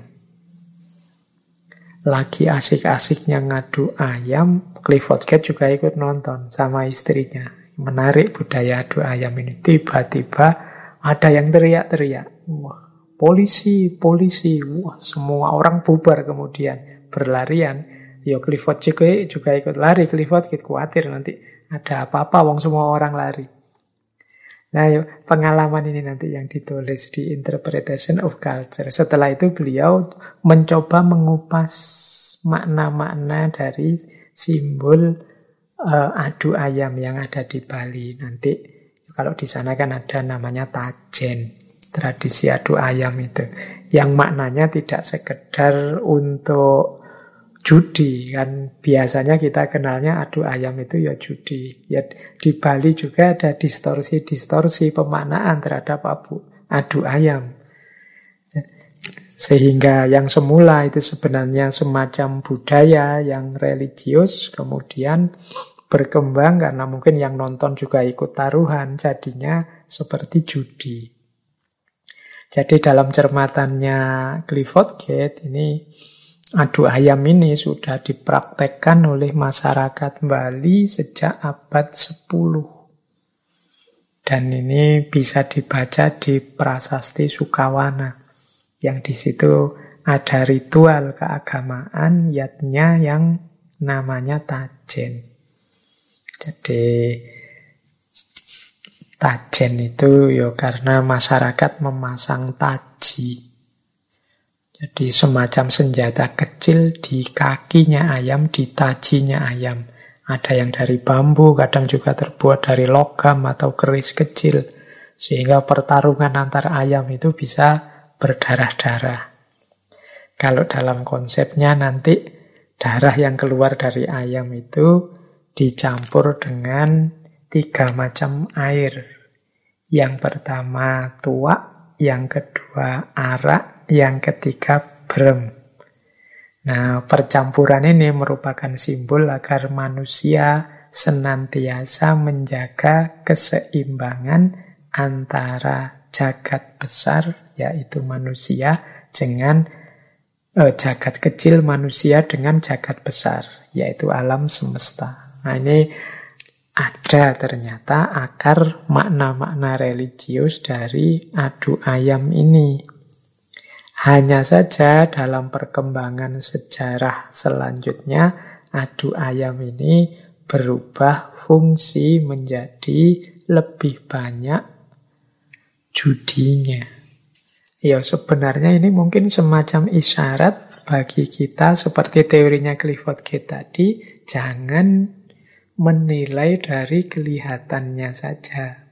Lagi asik-asiknya ngadu ayam, Clifford Geertz juga ikut nonton sama istrinya. Menarik budaya adu ayam ini. Tiba-tiba ada yang teriak-teriak. Wah, polisi, polisi. Wah, semua orang bubar kemudian berlarian. Ya Clifford juga ikut lari. Clifford khawatir nanti ada apa-apa, wong semua orang lari. Nah, yuk, pengalaman ini nanti yang ditulis di Interpretation of Culture. Setelah itu beliau mencoba mengupas makna-makna dari simbol adu ayam yang ada di Bali. Nanti kalau di sana kan ada namanya tajen, tradisi adu ayam itu, yang maknanya tidak sekedar untuk judi. Kan biasanya kita kenalnya adu ayam itu ya judi. Ya di Bali juga ada distorsi-distorsi pemaknaan terhadap adu ayam. Sehingga yang semula itu sebenarnya semacam budaya yang religius, kemudian berkembang karena mungkin yang nonton juga ikut taruhan, jadinya seperti judi. Jadi dalam cermatannya Clifford Gate ini, adu ayam ini sudah dipraktekkan oleh masyarakat Bali sejak abad 10. Dan ini bisa dibaca di Prasasti Sukawana. Yang di situ ada ritual keagamaan yatnya yang namanya tajen. Jadi tajen itu ya karena masyarakat memasang taji. Jadi semacam senjata kecil di kakinya ayam, di tajinya ayam. Ada yang dari bambu, kadang juga terbuat dari logam atau keris kecil. Sehingga pertarungan antar ayam itu bisa berdarah-darah. Kalau dalam konsepnya nanti darah yang keluar dari ayam itu dicampur dengan 3 macam air. Yang pertama tuak, yang kedua arak, yang ketiga brem. Nah, percampuran ini merupakan simbol agar manusia senantiasa menjaga keseimbangan antara jagat besar, yaitu manusia, dengan jagat kecil manusia dengan jagat besar, yaitu alam semesta. Nah, ini ada ternyata akar makna-makna religius dari adu ayam ini. Hanya saja dalam perkembangan sejarah selanjutnya, adu ayam ini berubah fungsi menjadi lebih banyak judinya. Ya sebenarnya ini mungkin semacam isyarat bagi kita seperti teorinya Clifford Gate tadi, jangan menilai dari kelihatannya saja.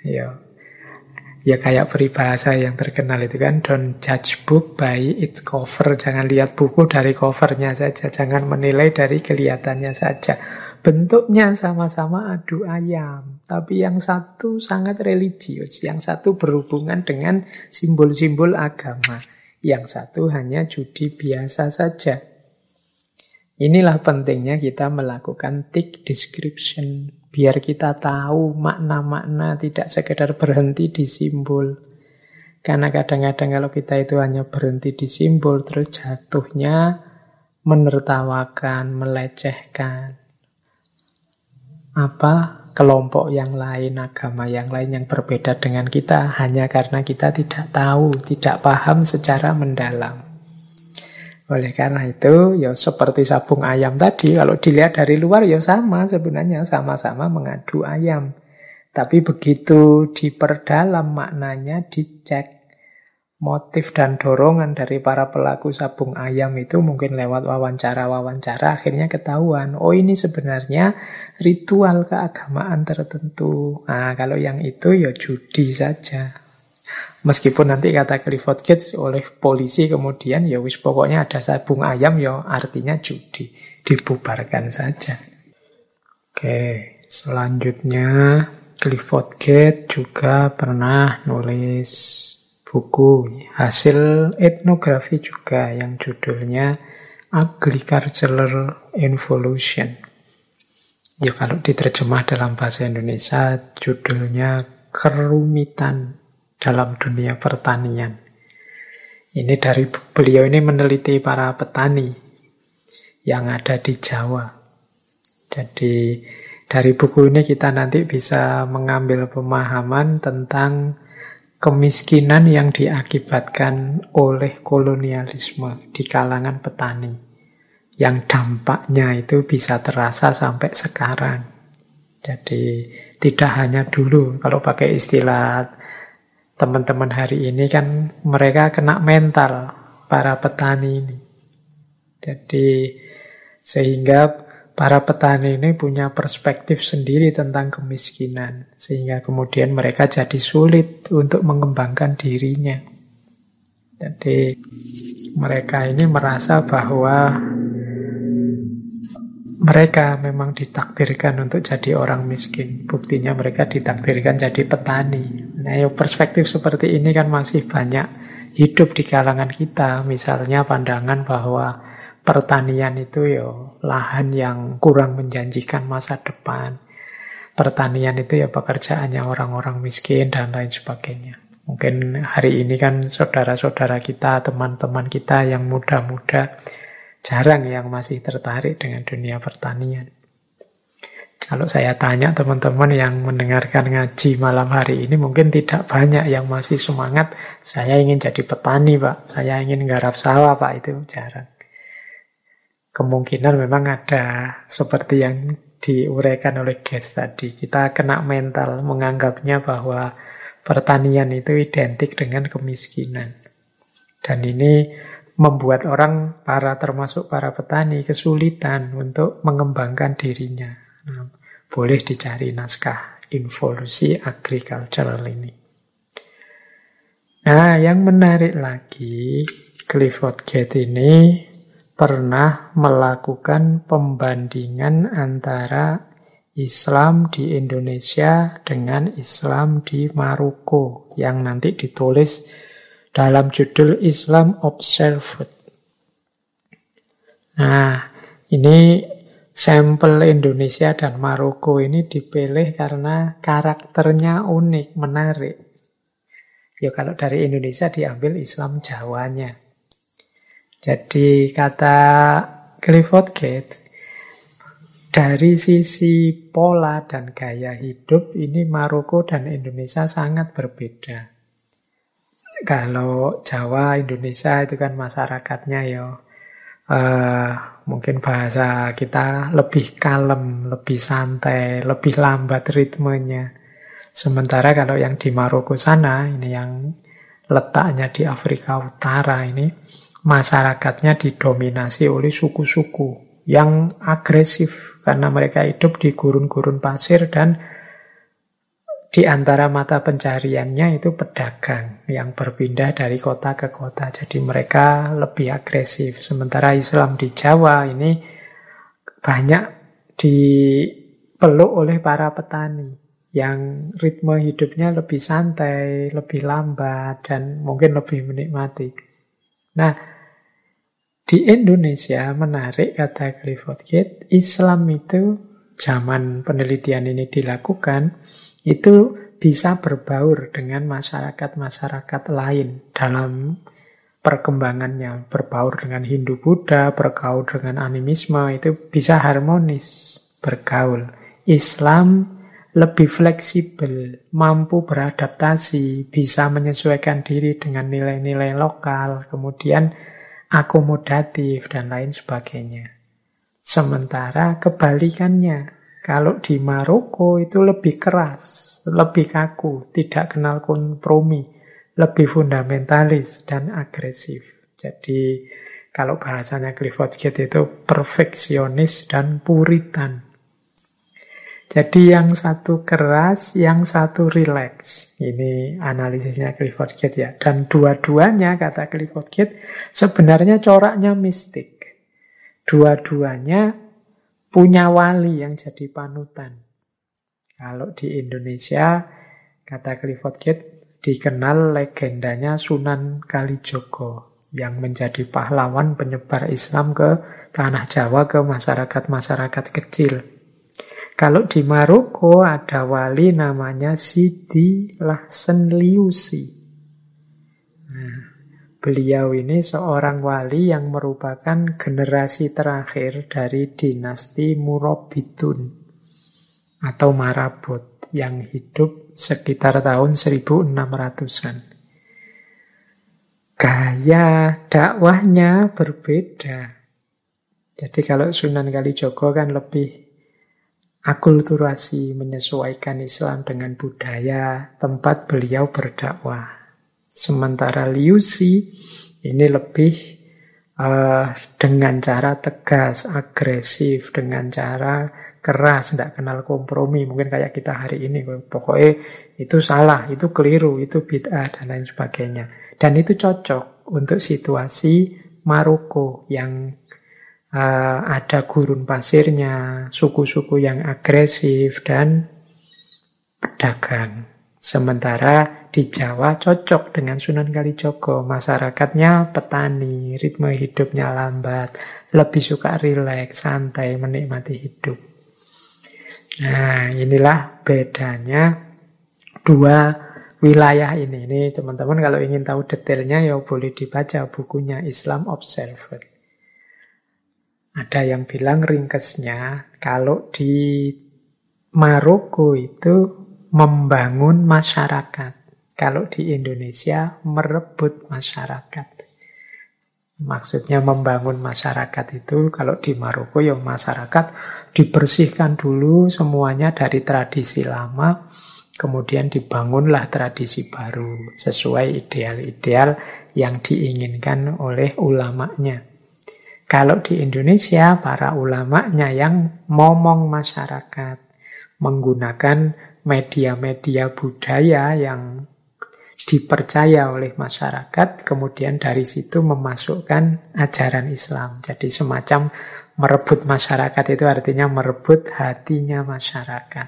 Ya kayak peribahasa yang terkenal itu kan, don't judge book by its cover. Jangan lihat buku dari covernya saja, jangan menilai dari kelihatannya saja. Bentuknya sama-sama adu ayam, tapi yang satu sangat religius, yang satu berhubungan dengan simbol-simbol agama, yang satu hanya judi biasa saja. Inilah pentingnya kita melakukan thick description, biar kita tahu makna-makna, tidak sekedar berhenti di simbol. Karena kadang-kadang kalau kita itu hanya berhenti di simbol, terus jatuhnya menertawakan, melecehkan kelompok yang lain, agama yang lain yang berbeda dengan kita, hanya karena kita tidak tahu, tidak paham secara mendalam. Oleh karena itu, ya seperti sabung ayam tadi, kalau dilihat dari luar ya sama sebenarnya, sama-sama mengadu ayam. Tapi begitu diperdalam maknanya, dicek motif dan dorongan dari para pelaku sabung ayam itu mungkin lewat wawancara-wawancara, akhirnya ketahuan, oh ini sebenarnya ritual keagamaan tertentu. Nah, kalau yang itu ya judi saja. Meskipun nanti kata Clifford Gate oleh polisi kemudian ya wis pokoknya ada sabung ayam ya artinya judi, dibubarkan saja. Oke, selanjutnya Clifford Gate juga pernah nulis buku hasil etnografi juga yang judulnya Agricultural Evolution. Ya kalau diterjemah dalam bahasa Indonesia judulnya Kerumitan dalam Dunia Pertanian. Ini dari beliau ini meneliti para petani yang ada di Jawa. Jadi dari buku ini kita nanti bisa mengambil pemahaman tentang kemiskinan yang diakibatkan oleh kolonialisme di kalangan petani, yang dampaknya itu bisa terasa sampai sekarang. Jadi tidak hanya dulu, kalau pakai istilah teman-teman hari ini kan mereka kena mental para petani ini. Jadi sehingga para petani ini punya perspektif sendiri tentang kemiskinan, sehingga kemudian mereka jadi sulit untuk mengembangkan dirinya. Jadi mereka ini merasa bahwa mereka memang ditakdirkan untuk jadi orang miskin. Buktinya mereka ditakdirkan jadi petani. Nah, perspektif seperti ini kan masih banyak hidup di kalangan kita. Misalnya pandangan bahwa pertanian itu lahan yang kurang menjanjikan masa depan. Pertanian itu pekerjaannya orang-orang miskin dan lain sebagainya. Mungkin hari ini kan saudara-saudara kita, teman-teman kita yang muda-muda jarang yang masih tertarik dengan dunia pertanian. Kalau saya tanya teman-teman yang mendengarkan ngaji malam hari ini, mungkin tidak banyak yang masih semangat, saya ingin jadi petani Pak, saya ingin garap sawah Pak, itu jarang. Kemungkinan memang ada seperti yang diuraikan oleh Gates tadi. Kita kena mental menganggapnya bahwa pertanian itu identik dengan kemiskinan. Dan ini membuat orang, termasuk para petani, kesulitan untuk mengembangkan dirinya. Nah, boleh dicari naskah Involusi Agricultural ini. Nah, yang menarik lagi, Clifford Geertz ini pernah melakukan pembandingan antara Islam di Indonesia dengan Islam di Maroko, yang nanti ditulis dalam judul Islam Observed. Nah, ini sampel Indonesia dan Maroko ini dipilih karena karakternya unik, menarik. Kalau dari Indonesia diambil Islam Jawanya. Jadi kata Clifford Geertz, dari sisi pola dan gaya hidup ini Maroko dan Indonesia sangat berbeda. Kalau Jawa, Indonesia itu kan masyarakatnya mungkin bahasa kita lebih kalem, lebih santai, lebih lambat ritmenya. Sementara kalau yang di Maroko sana, ini yang letaknya di Afrika Utara ini, masyarakatnya didominasi oleh suku-suku yang agresif karena mereka hidup di gurun-gurun pasir dan di antara mata pencariannya itu pedagang yang berpindah dari kota ke kota. Jadi mereka lebih agresif. Sementara Islam di Jawa ini banyak dipeluk oleh para petani yang ritme hidupnya lebih santai, lebih lambat, dan mungkin lebih menikmati. Nah, di Indonesia menarik kata Clifford Geertz, Islam itu zaman penelitian ini dilakukan, itu bisa berbaur dengan masyarakat-masyarakat lain dalam perkembangannya. Berbaur dengan Hindu-Buddha, bergaul dengan animisme, itu bisa harmonis bergaul. Islam lebih fleksibel, mampu beradaptasi, bisa menyesuaikan diri dengan nilai-nilai lokal, kemudian akomodatif, dan lain sebagainya. Sementara kebalikannya, kalau di Maroko itu lebih keras, lebih kaku, tidak kenal kompromi, lebih fundamentalis dan agresif. Jadi kalau bahasanya Clifford Geertz itu perfeksionis dan puritan. Jadi yang satu keras, yang satu rileks. Ini analisisnya Clifford Geertz ya. Dan dua-duanya, kata Clifford Geertz, sebenarnya coraknya mistik. Dua-duanya punya wali yang jadi panutan. Kalau di Indonesia, kata Clifford Geertz, dikenal legendanya Sunan Kalijogo yang menjadi pahlawan penyebar Islam ke tanah Jawa, ke masyarakat-masyarakat kecil. Kalau di Maroko ada wali namanya Sidi Lahsen Liusi. Nah, beliau ini seorang wali yang merupakan generasi terakhir dari dinasti Murabitun atau Marabot yang hidup sekitar tahun 1600-an. Gaya dakwahnya berbeda. Jadi kalau Sunan Kalijogo kan lebih akulturasi, menyesuaikan Islam dengan budaya tempat beliau berdakwah. Sementara Liusi ini lebih dengan cara tegas, agresif, dengan cara keras, tidak kenal kompromi. Mungkin kayak kita hari ini, pokoknya itu salah, itu keliru, itu bid'ah, dan lain sebagainya. Dan itu cocok untuk situasi Maroko yang ada gurun pasirnya, suku-suku yang agresif, dan pedagang. Sementara di Jawa cocok dengan Sunan Kalijaga. Masyarakatnya petani, ritme hidupnya lambat, lebih suka rileks, santai, menikmati hidup. Nah, inilah bedanya dua wilayah ini. Ini teman-teman kalau ingin tahu detailnya ya boleh dibaca bukunya Islam Observed. Ada yang bilang ringkesnya kalau di Maroko itu membangun masyarakat. Kalau di Indonesia merebut masyarakat. Maksudnya membangun masyarakat itu kalau di Maroko ya masyarakat dibersihkan dulu semuanya dari tradisi lama, kemudian dibangunlah tradisi baru sesuai ideal-ideal yang diinginkan oleh ulamanya. Kalau di Indonesia para ulamanya yang momong masyarakat, menggunakan media-media budaya yang dipercaya oleh masyarakat, kemudian dari situ memasukkan ajaran Islam. Jadi semacam merebut masyarakat itu artinya merebut hatinya masyarakat.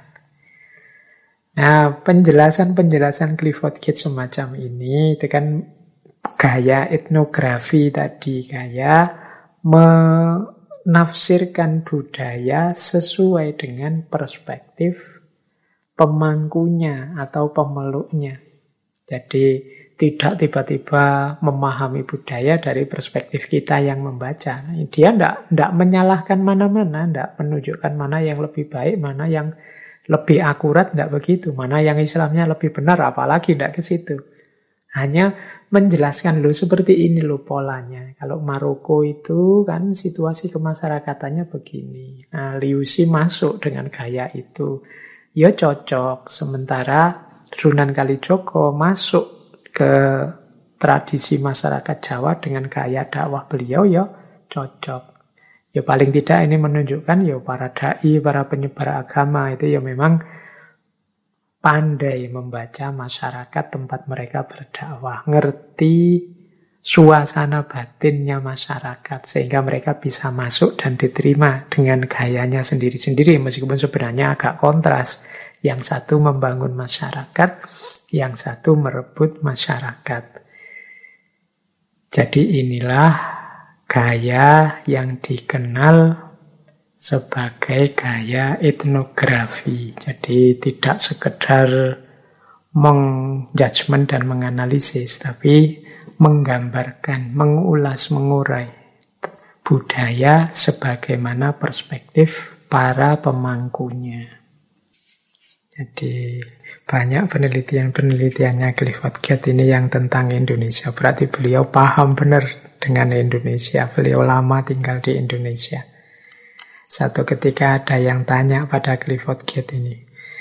Nah, penjelasan-penjelasan Clifford Geertz semacam ini, itu kan gaya etnografi tadi, gaya menafsirkan budaya sesuai dengan perspektif pemangkunya atau pemeluknya. Jadi tidak tiba-tiba memahami budaya dari perspektif kita yang membaca. Dia tidak menyalahkan mana-mana, tidak menunjukkan mana yang lebih baik, mana yang lebih akurat, tidak begitu. Mana yang Islamnya lebih benar, apalagi tidak ke situ. Hanya menjelaskan loh seperti ini loh polanya. Kalau Maroko itu kan situasi kemasyarakatannya begini. Nah, Liu Xi masuk dengan gaya itu. Ya cocok, sementara Sunan Kalijaga masuk ke tradisi masyarakat Jawa dengan gaya dakwah beliau ya cocok. Ya paling tidak ini menunjukkan ya para dai, para penyebar agama itu ya memang pandai membaca masyarakat tempat mereka berdakwah, ngerti suasana batinnya masyarakat sehingga mereka bisa masuk dan diterima dengan gayanya sendiri-sendiri meskipun sebenarnya agak kontras. Yang satu membangun masyarakat, yang satu merebut masyarakat. Jadi inilah gaya yang dikenal sebagai gaya etnografi. Jadi tidak sekedar mengjudgment dan menganalisis, tapi menggambarkan, mengulas, mengurai budaya sebagaimana perspektif para pemangkunya. Jadi banyak penelitiannya Clifford Geertz ini yang tentang Indonesia. Berarti beliau paham benar dengan Indonesia. Beliau lama tinggal di Indonesia. Satu ketika ada yang tanya pada Clifford Geertz ini,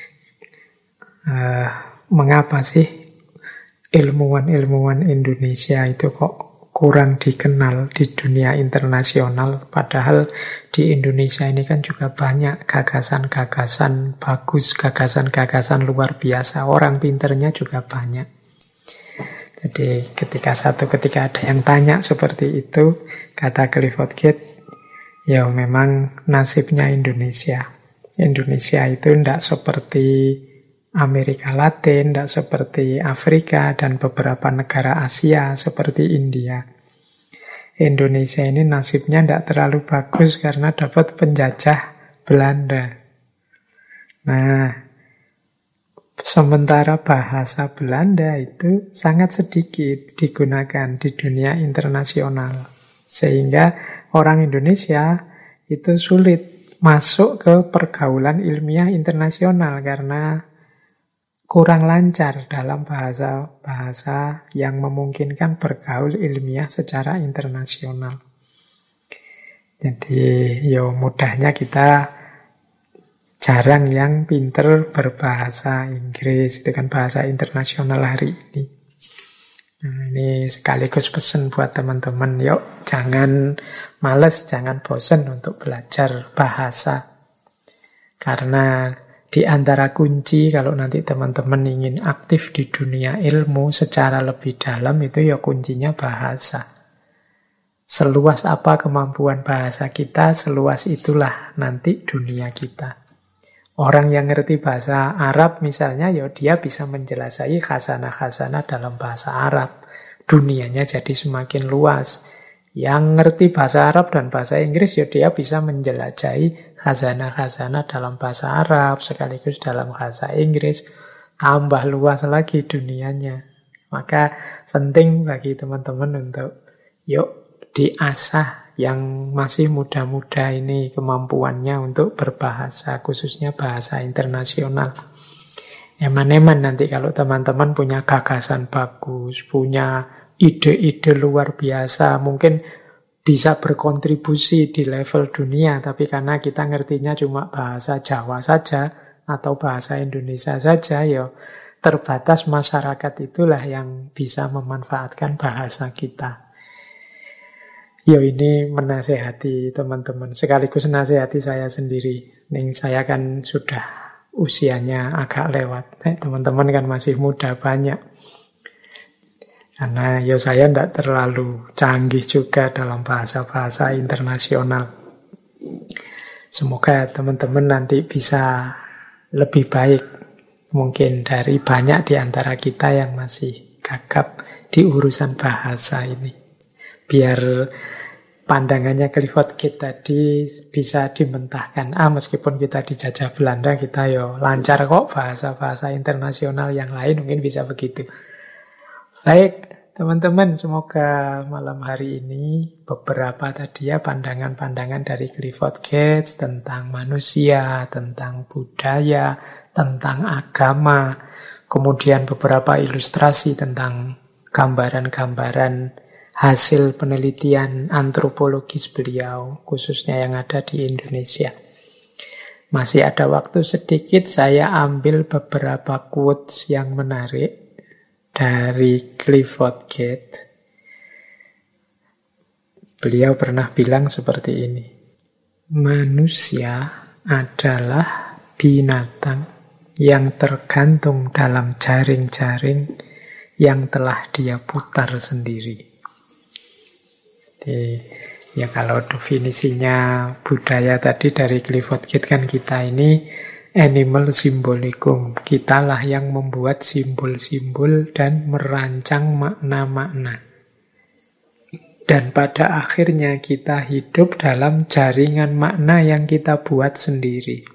mengapa sih ilmuwan-ilmuwan Indonesia itu kok kurang dikenal di dunia internasional, padahal di Indonesia ini kan juga banyak gagasan-gagasan bagus, gagasan-gagasan luar biasa, orang pinternya juga banyak. Jadi ketika ada yang tanya seperti itu, kata Clifford Geertz, ya memang nasibnya Indonesia. Indonesia itu tidak seperti Amerika Latin, tidak seperti Afrika dan beberapa negara Asia seperti India. Indonesia ini nasibnya tidak terlalu bagus karena dapat penjajah Belanda. Nah, sementara bahasa Belanda itu sangat sedikit digunakan di dunia internasional. Sehingga orang Indonesia itu sulit masuk ke pergaulan ilmiah internasional karena kurang lancar dalam bahasa yang memungkinkan bergaul ilmiah secara internasional. Jadi ya mudahnya kita jarang yang pinter berbahasa Inggris, itu kan bahasa internasional hari ini. Nah, ini sekaligus pesan buat teman-teman, yuk jangan males, jangan bosan untuk belajar bahasa. Karena di antara kunci kalau nanti teman-teman ingin aktif di dunia ilmu secara lebih dalam itu ya kuncinya bahasa. Seluas apa kemampuan bahasa kita, seluas itulah nanti dunia kita. Orang yang ngerti bahasa Arab misalnya, ya dia bisa menjelasai khasanah-khasanah dalam bahasa Arab. Dunianya jadi semakin luas. Yang ngerti bahasa Arab dan bahasa Inggris, ya dia bisa menjelajahi khasanah-khasanah dalam bahasa Arab, sekaligus dalam bahasa Inggris. Tambah luas lagi dunianya. Maka penting bagi teman-teman untuk yuk diasah yang masih muda-muda ini kemampuannya untuk berbahasa, khususnya bahasa internasional. Eman-eman nanti kalau teman-teman punya gagasan bagus, punya ide-ide luar biasa, mungkin bisa berkontribusi di level dunia, tapi karena kita ngertinya cuma bahasa Jawa saja atau bahasa Indonesia saja, ya terbatas masyarakat itulah yang bisa memanfaatkan bahasa kita. Ya ini menasehati teman-teman, sekaligus nasihati saya sendiri. Ning saya kan sudah usianya agak lewat. Teman-teman kan masih muda banyak. Karena ya saya tidak terlalu canggih juga dalam bahasa-bahasa internasional. Semoga teman-teman nanti bisa lebih baik mungkin dari banyak di antara kita yang masih gagap di urusan bahasa ini. Biar pandangannya Clifford Gate tadi bisa dimentahkan. Meskipun kita dijajah Belanda, kita yo lancar kok bahasa-bahasa internasional yang lain, mungkin bisa begitu. Baik, teman-teman, semoga malam hari ini beberapa tadi ya pandangan-pandangan dari Clifford Gates tentang manusia, tentang budaya, tentang agama, kemudian beberapa ilustrasi tentang gambaran-gambaran hasil penelitian antropologis beliau, khususnya yang ada di Indonesia. Masih ada waktu sedikit, saya ambil beberapa quotes yang menarik dari Clifford Gates. Beliau pernah bilang seperti ini, manusia adalah binatang yang tergantung dalam jaring-jaring yang telah dia putar sendiri. Ya kalau definisinya budaya tadi dari Clifford Gates kan kita ini animal symbolicum. Kitalah yang membuat simbol-simbol dan merancang makna-makna. Dan pada akhirnya kita hidup dalam jaringan makna yang kita buat sendiri.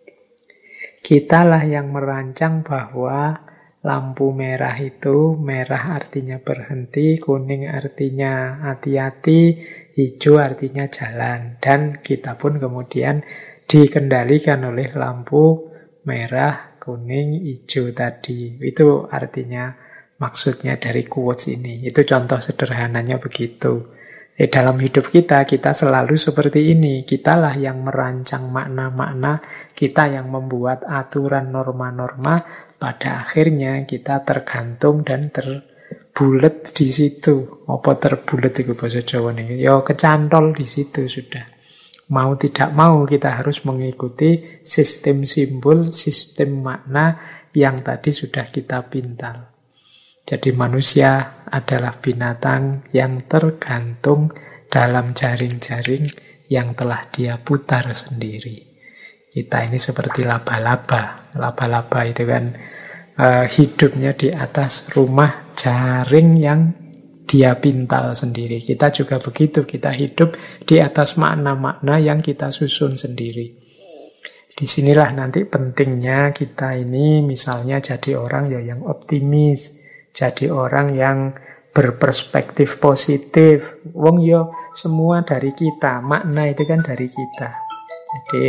Kitalah yang merancang bahwa lampu merah itu, merah artinya berhenti, kuning artinya hati-hati, hijau artinya jalan. Dan kita pun kemudian dikendalikan oleh lampu merah, kuning, hijau tadi. Itu artinya, maksudnya dari quotes ini. Itu contoh sederhananya begitu. Dalam hidup kita selalu seperti ini. Kitalah yang merancang makna-makna, kita yang membuat aturan norma-norma. Pada akhirnya kita tergantung dan terbulet di situ. Apa terbulet itu bahasa Jawa nih? Ya kecantol di situ sudah. Mau tidak mau kita harus mengikuti sistem simbol, sistem makna yang tadi sudah kita pintal. Jadi manusia adalah binatang yang tergantung dalam jaring-jaring yang telah dia putar sendiri. Kita ini seperti laba-laba. Laba-laba itu kan hidupnya di atas rumah jaring yang dia pintal sendiri. Kita juga begitu, kita hidup di atas makna-makna yang kita susun sendiri. Disinilah nanti pentingnya kita ini misalnya jadi orang ya yang optimis, jadi orang yang berperspektif positif. Wong yo semua dari kita, makna itu kan dari kita. Jadi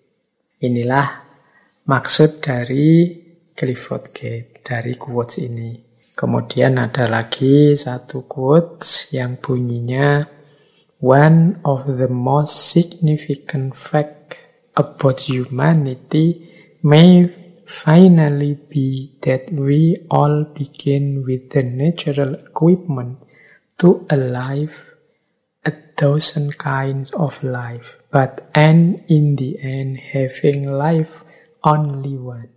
inilah maksud dari Clifford Gates, dari quotes ini. Kemudian ada lagi satu quotes yang bunyinya, one of the most significant fact about humanity may finally be that we all begin with the natural equipment to alive a thousand kinds of life, but end in the end having life only one.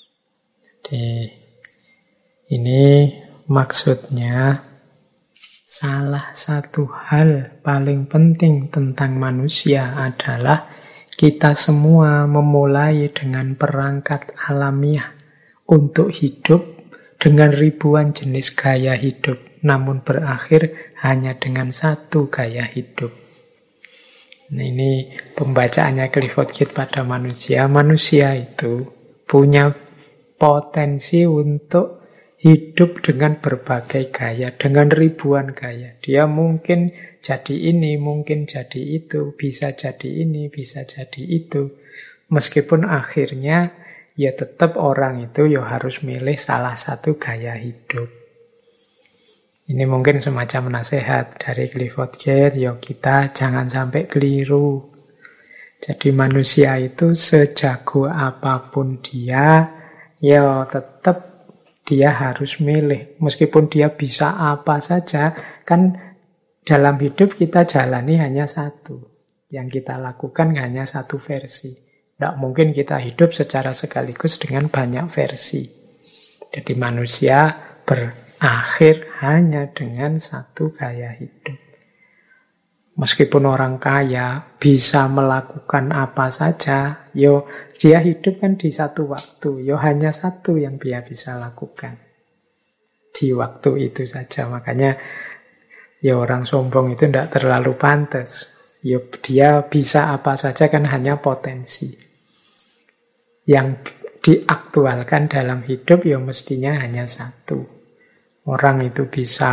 Jadi ini maksudnya salah satu hal paling penting tentang manusia adalah kita semua memulai dengan perangkat alamiah untuk hidup dengan ribuan jenis gaya hidup, namun berakhir hanya dengan satu gaya hidup. Nah, ini pembacaannya Clifford Geertz pada manusia. Manusia itu punya potensi untuk hidup dengan berbagai gaya, dengan ribuan gaya. Dia mungkin jadi ini, mungkin jadi itu, bisa jadi ini, bisa jadi itu. Meskipun akhirnya ya tetap orang itu ya harus milih salah satu gaya hidup. Ini mungkin semacam nasihat dari Clifford Geertz, ya kita jangan sampai keliru. Jadi manusia itu sejago apapun dia, ya tetap dia harus milih. Meskipun dia bisa apa saja, kan dalam hidup kita jalani hanya satu. Yang kita lakukan hanya satu versi. Tidak mungkin kita hidup secara sekaligus dengan banyak versi. Jadi manusia berakhir hanya dengan satu gaya hidup. Meskipun orang kaya bisa melakukan apa saja, yo dia hidup kan di satu waktu, yo hanya satu yang dia bisa lakukan di waktu itu saja. Makanya ya orang sombong itu tidak terlalu pantas. Yo dia bisa apa saja kan hanya potensi. Yang diaktualkan dalam hidup ya mestinya hanya satu. Orang itu bisa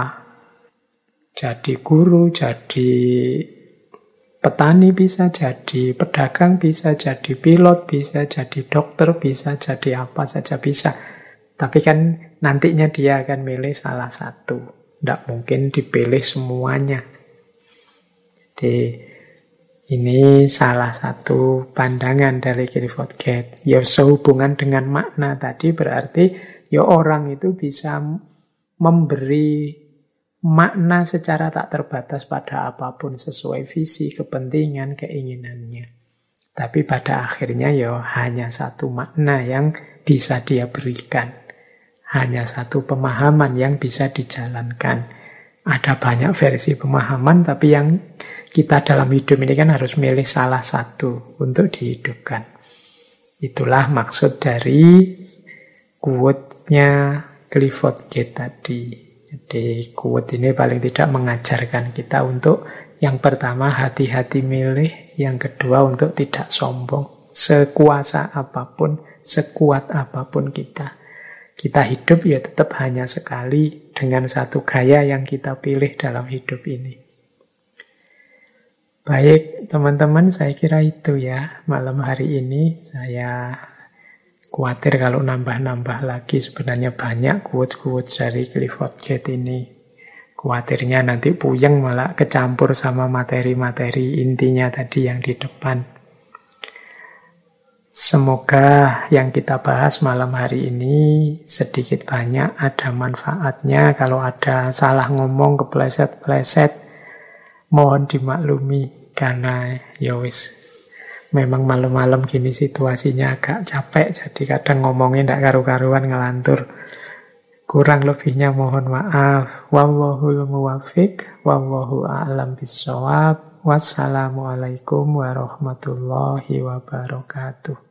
jadi guru, jadi petani, bisa jadi pedagang, bisa jadi pilot, bisa jadi dokter, bisa jadi apa saja bisa. Tapi kan nantinya dia akan milih salah satu. Tidak mungkin dipilih semuanya. Jadi ini salah satu pandangan dari Clifford Geertz. Ya sehubungan dengan makna tadi berarti ya orang itu bisa memberi makna secara tak terbatas pada apapun sesuai visi, kepentingan, keinginannya. Tapi pada akhirnya ya hanya satu makna yang bisa dia berikan. Hanya satu pemahaman yang bisa dijalankan. Ada banyak versi pemahaman, tapi yang kita dalam hidup ini kan harus milih salah satu untuk dihidupkan. Itulah maksud dari quote-nya Clifford Geertz tadi. Jadi quote ini paling tidak mengajarkan kita untuk yang pertama hati-hati milih, yang kedua untuk tidak sombong. Sekuasa apapun, sekuat apapun kita hidup ya tetap hanya sekali dengan satu gaya yang kita pilih dalam hidup ini. Baik teman-teman, saya kira itu ya malam hari ini. Saya khawatir kalau nambah-nambah lagi, sebenarnya banyak quotes-quotes dari Clifford Geertz ini. Khawatirnya nanti puyeng malah kecampur sama materi-materi intinya tadi yang di depan. Semoga yang kita bahas malam hari ini sedikit banyak ada manfaatnya. Kalau ada salah ngomong, kepleset-pleset, mohon dimaklumi karena ya wis memang malam-malam gini situasinya agak capek, jadi kadang ngomongnya tidak karu-karuan ngelantur. Kurang lebihnya mohon maaf. Wallahul muwaffiq, wallahu a'lam bishawab. Wassalamualaikum warahmatullahi wabarakatuh.